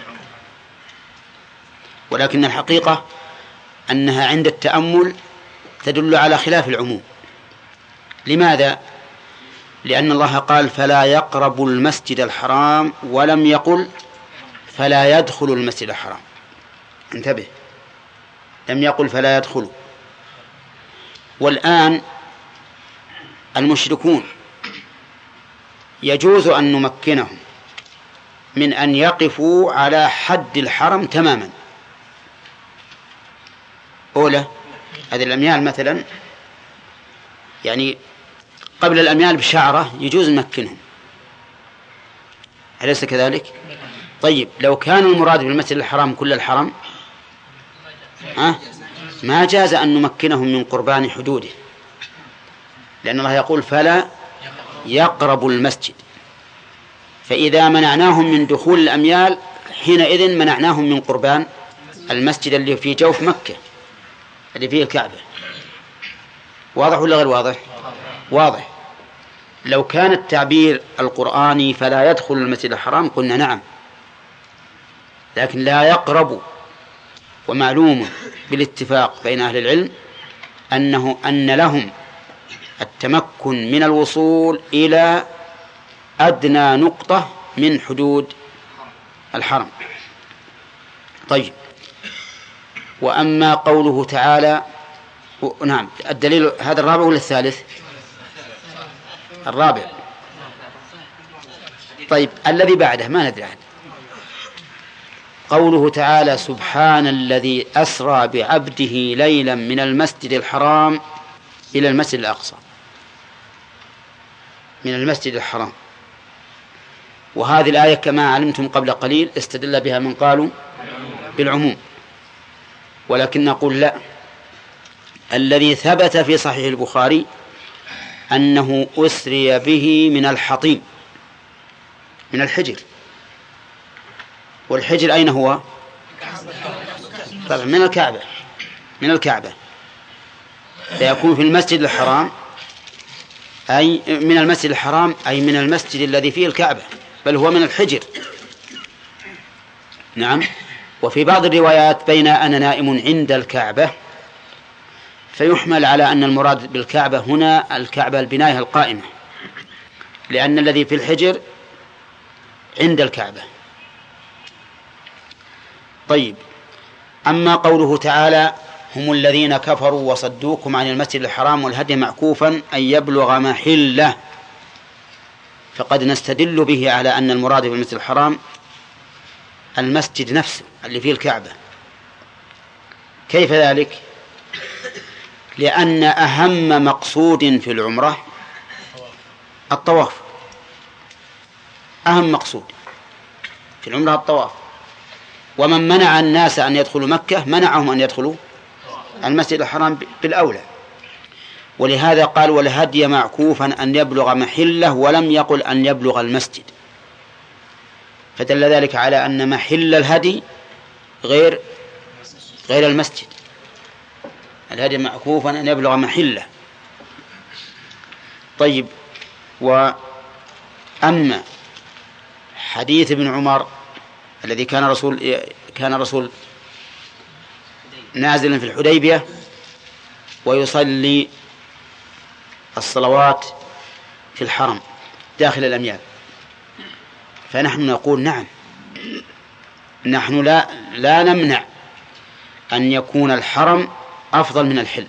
ولكن الحقيقة أنها عند التأمل تدل على خلاف العموم. لماذا؟ لأن الله قال: فلا يقربوا المسجد الحرام، ولم يقل فلا يدخلوا المسجد الحرام. انتبه، لم يقل فلا يدخلوا. والآن المشركون يجوز أن نمكنهم من أن يقفوا على حد الحرم تماما. أولى هذه الأميال مثلا، يعني قبل الأميال بشعرة يجوز نمكنهم، أليس كذلك؟ طيب لو كان المراد بالمسجد الحرام كل الحرم ما جاز أن نمكنهم من قربان حدوده، لأن الله يقول فلا يقربوا المسجد، فإذا منعناهم من دخول الأميال حينئذ منعناهم من قربان المسجد اللي في جوف مكة اللي فيه الكعبة. واضح ولا غير واضح؟ واضح. لو كان التعبير القرآني فلا يدخل المسجد الحرام قلنا نعم، لكن لا يقرب. ومعلوم بالاتفاق بين أهل العلم أن لهم التمكن من الوصول إلى أدنى نقطة من حدود الحرم. طيب، وأما قوله تعالى نعم، الدليل هذا الرابع ولا الثالث؟ الرابع. طيب الذي بعده ما ندري عنه. قوله تعالى سبحان الذي أسرى بعبده ليلا من المسجد الحرام إلى المسجد الأقصى، من المسجد الحرام. وهذه الآية كما علمتم قبل قليل استدل بها من قالوا بالعموم، ولكن نقول لا، الذي ثبت في صحيح البخاري أنه أسري به من الحطيم، من الحجر. والحجر أين هو؟ طبعا من الكعبة، من الكعبة، فيكون في المسجد الحرام، أي من المسجد الحرام أي من المسجد الذي فيه الكعبة، بل هو من الحجر. نعم. وفي بعض الروايات بين أنا نائم عند الكعبة، فيحمل على أن المراد بالكعبة هنا الكعبة البناية القائمة، لأن الذي في الحجر عند الكعبة. طيب، أما قوله تعالى هم الذين كفروا وصدوكم عن المسجد الحرام والهدي معكوفا أن يبلغ محله، فقد نستدل به على أن المراد بالمسجد الحرام المسجد نفسه اللي فيه الكعبة. كيف ذلك؟ لأن أهم مقصود في العمرة الطواف، أهم مقصود في العمرة الطواف، ومن منع الناس أن يدخلوا مكة منعهم أن يدخلوا المسجد الحرام بالأولى. ولهذا قال والهدي معكوفا أن يبلغ محله، ولم يقل أن يبلغ المسجد، فدل ذلك على أن محل الهدي غير المسجد. الهدي معكوفا أن يبلغ محله. طيب، وأما حديث ابن عمر الذي كان رسول نازلا في الحديبية ويصلي الصلوات في الحرم داخل الأميال، فنحن نقول نعم، نحن لا نمنع أن يكون الحرم أفضل من الحل،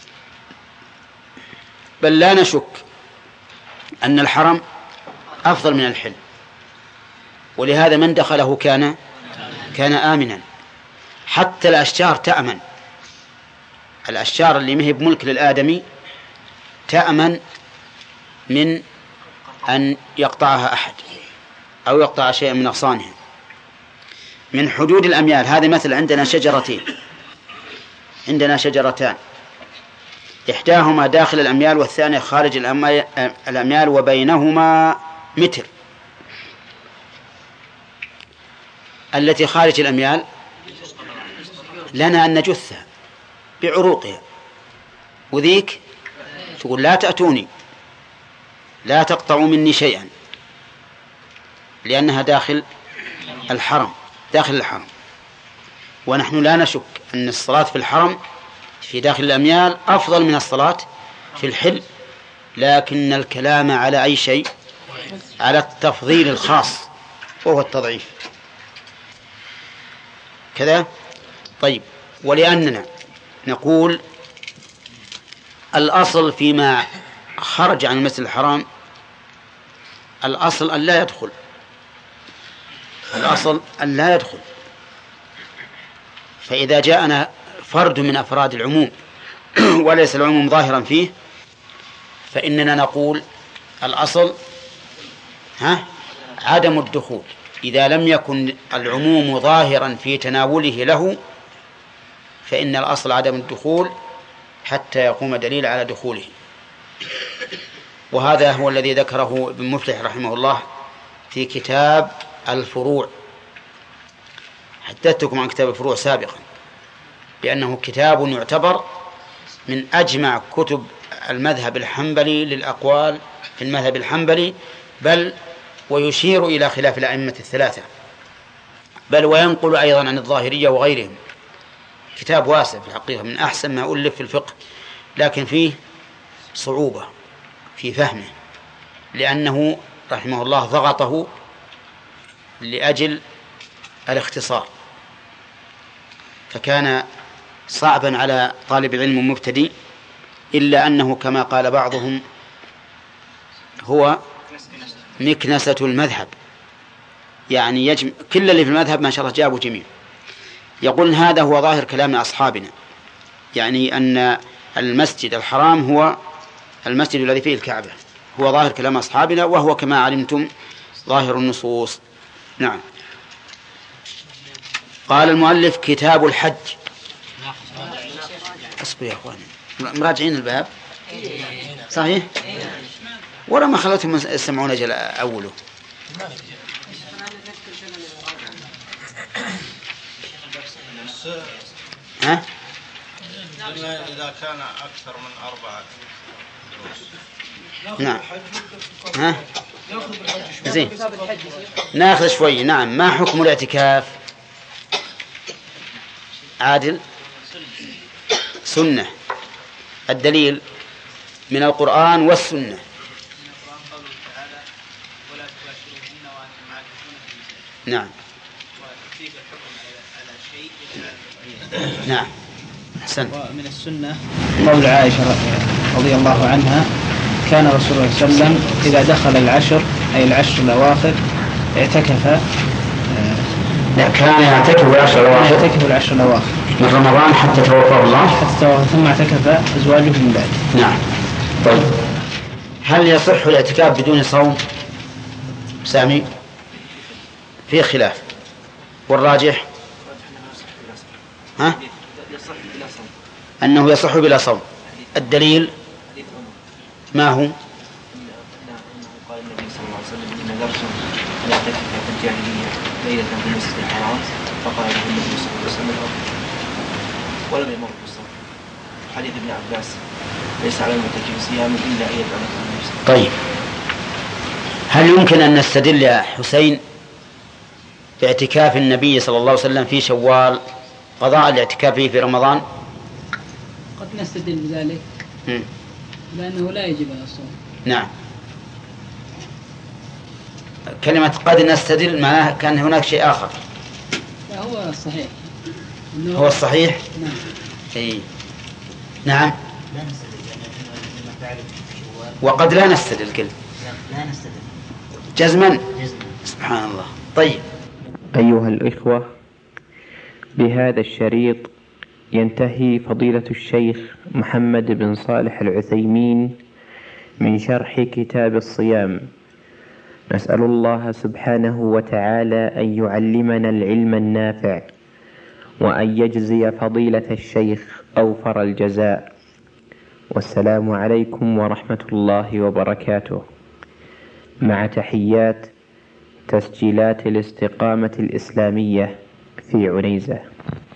بل لا نشك أن الحرم أفضل من الحل. ولهذا من دخله كان آمنا. حتى الأشجار تأمن، الأشجار اللي مهب ملك للآدمي تأمن من أن يقطعها أحد أو يقطع شيئا من أغصانها من حدود الأميال. هذا مثل عندنا شجرتان، إحداهما داخل الأميال والثانية خارج الأميال وبينهما متر. التي خارج الأميال لنا أن نجثها بعروقها، وذيك تقول لا تأتوني، لا تقطعوا مني شيئا، لأنها داخل الحرم. ونحن لا نشك أن الصلاة في الحرم في داخل الأميال أفضل من الصلاة في الحل، لكن الكلام على أي شيء؟ على التفضيل الخاص وهو التضعيف كذا. طيب، ولأننا نقول الأصل فيما خرج عن المسجد الحرام الأصل أن لا يدخل، الأصل أن لا يدخل. فإذا جاءنا فرد من أفراد العموم وليس العموم ظاهرا فيه، فإننا نقول الأصل عدم الدخول إذا لم يكن العموم ظاهرا في تناوله له فإن الأصل عدم الدخول حتى يقوم دليل على دخوله. وهذا هو الذي ذكره ابن مفلح رحمه الله في كتاب الفروع. حدثتكم عن كتاب الفروع سابقا بأنه كتاب يعتبر من أجمع كتب المذهب الحنبلي للأقوال في المذهب الحنبلي، بل ويشير إلى خلاف الأئمة الثلاثة، بل وينقل أيضا عن الظاهرية وغيرهم. كتاب واسع في الحقيقة، من أحسن ما ألف في الفقه، لكن فيه صعوبة في فهمه لأنه رحمه الله ضغطه لأجل الاختصار، فكان صعبا على طالب علم مبتدئ، إلا أنه كما قال بعضهم هو مكنسة المذهب، يعني يجمع كل اللي في المذهب ما شاء الله جابوا جميع. يقول هذا هو ظاهر كلام أصحابنا، يعني أن المسجد الحرام هو المسجد الذي فيه الكعبة، هو ظاهر كلام أصحابنا، وهو كما علمتم ظاهر النصوص. نعم. قال المؤلف كتاب الحج. اصبروا يا أخواني، مراجعين الباب صحيح؟ ولا ما خلتهم يسمعون جل أوله؟ ها؟ إذا كان أكثر من 4 دروس. نعم. ها؟ زين. ناخذ شوي. نعم. ما حكم الاعتكاف؟ عادل؟ سنة. الدليل من القرآن والسنة. نعم. نعم. أحسن. ومن السنة قول عائشة رضي الله عنها كان رسول الله صلى الله عليه وسلم إذا دخل العشر أي العشر الأواخر اعتكف. لا، كان يعتكف العشر الأواخر من رمضان حتى توفاه الله، ثم اعتكف أزواجه من بعد. نعم. طيب، هل يصح الاعتكاف بدون صوم؟ سامي في خلاف، والراجح ها؟ أنه يصح بلا صوم. الدليل ما هو؟ قال النبي صلى الله عليه وسلم إن درس لا يعتكف في الجاهلية ليلة في المسجد الحرام، فقال له النبي صلى الله عليه وسلم ولم يمر بالصوم. حديث ابن عباس ليس على المعتكف صيام إلا أن يدعو له. طيب، هل يمكن أن نستدل يا حسين باعتكاف النبي صلى الله عليه وسلم في شوال قضاء الاعتكاف في رمضان؟ قد نستدل بذلك لأنه لا يجب على الصوم. نعم. كلمة قد نستدل معناها كان هناك شيء آخر. لا، هو الصحيح. هو الصحيح؟ نعم. أي. نعم. وقد لا نستدل كل. لا نستدل جزما. سبحان الله. طيب. أيها الإخوة، بهذا الشريط ينتهي فضيلة الشيخ محمد بن صالح العثيمين من شرح كتاب الصيام. نسأل الله سبحانه وتعالى أن يعلمنا العلم النافع، وأن يجزي فضيلة الشيخ أوفر الجزاء. والسلام عليكم ورحمة الله وبركاته، مع تحيات تسجيلات الاستقامة الإسلامية في عنيزة.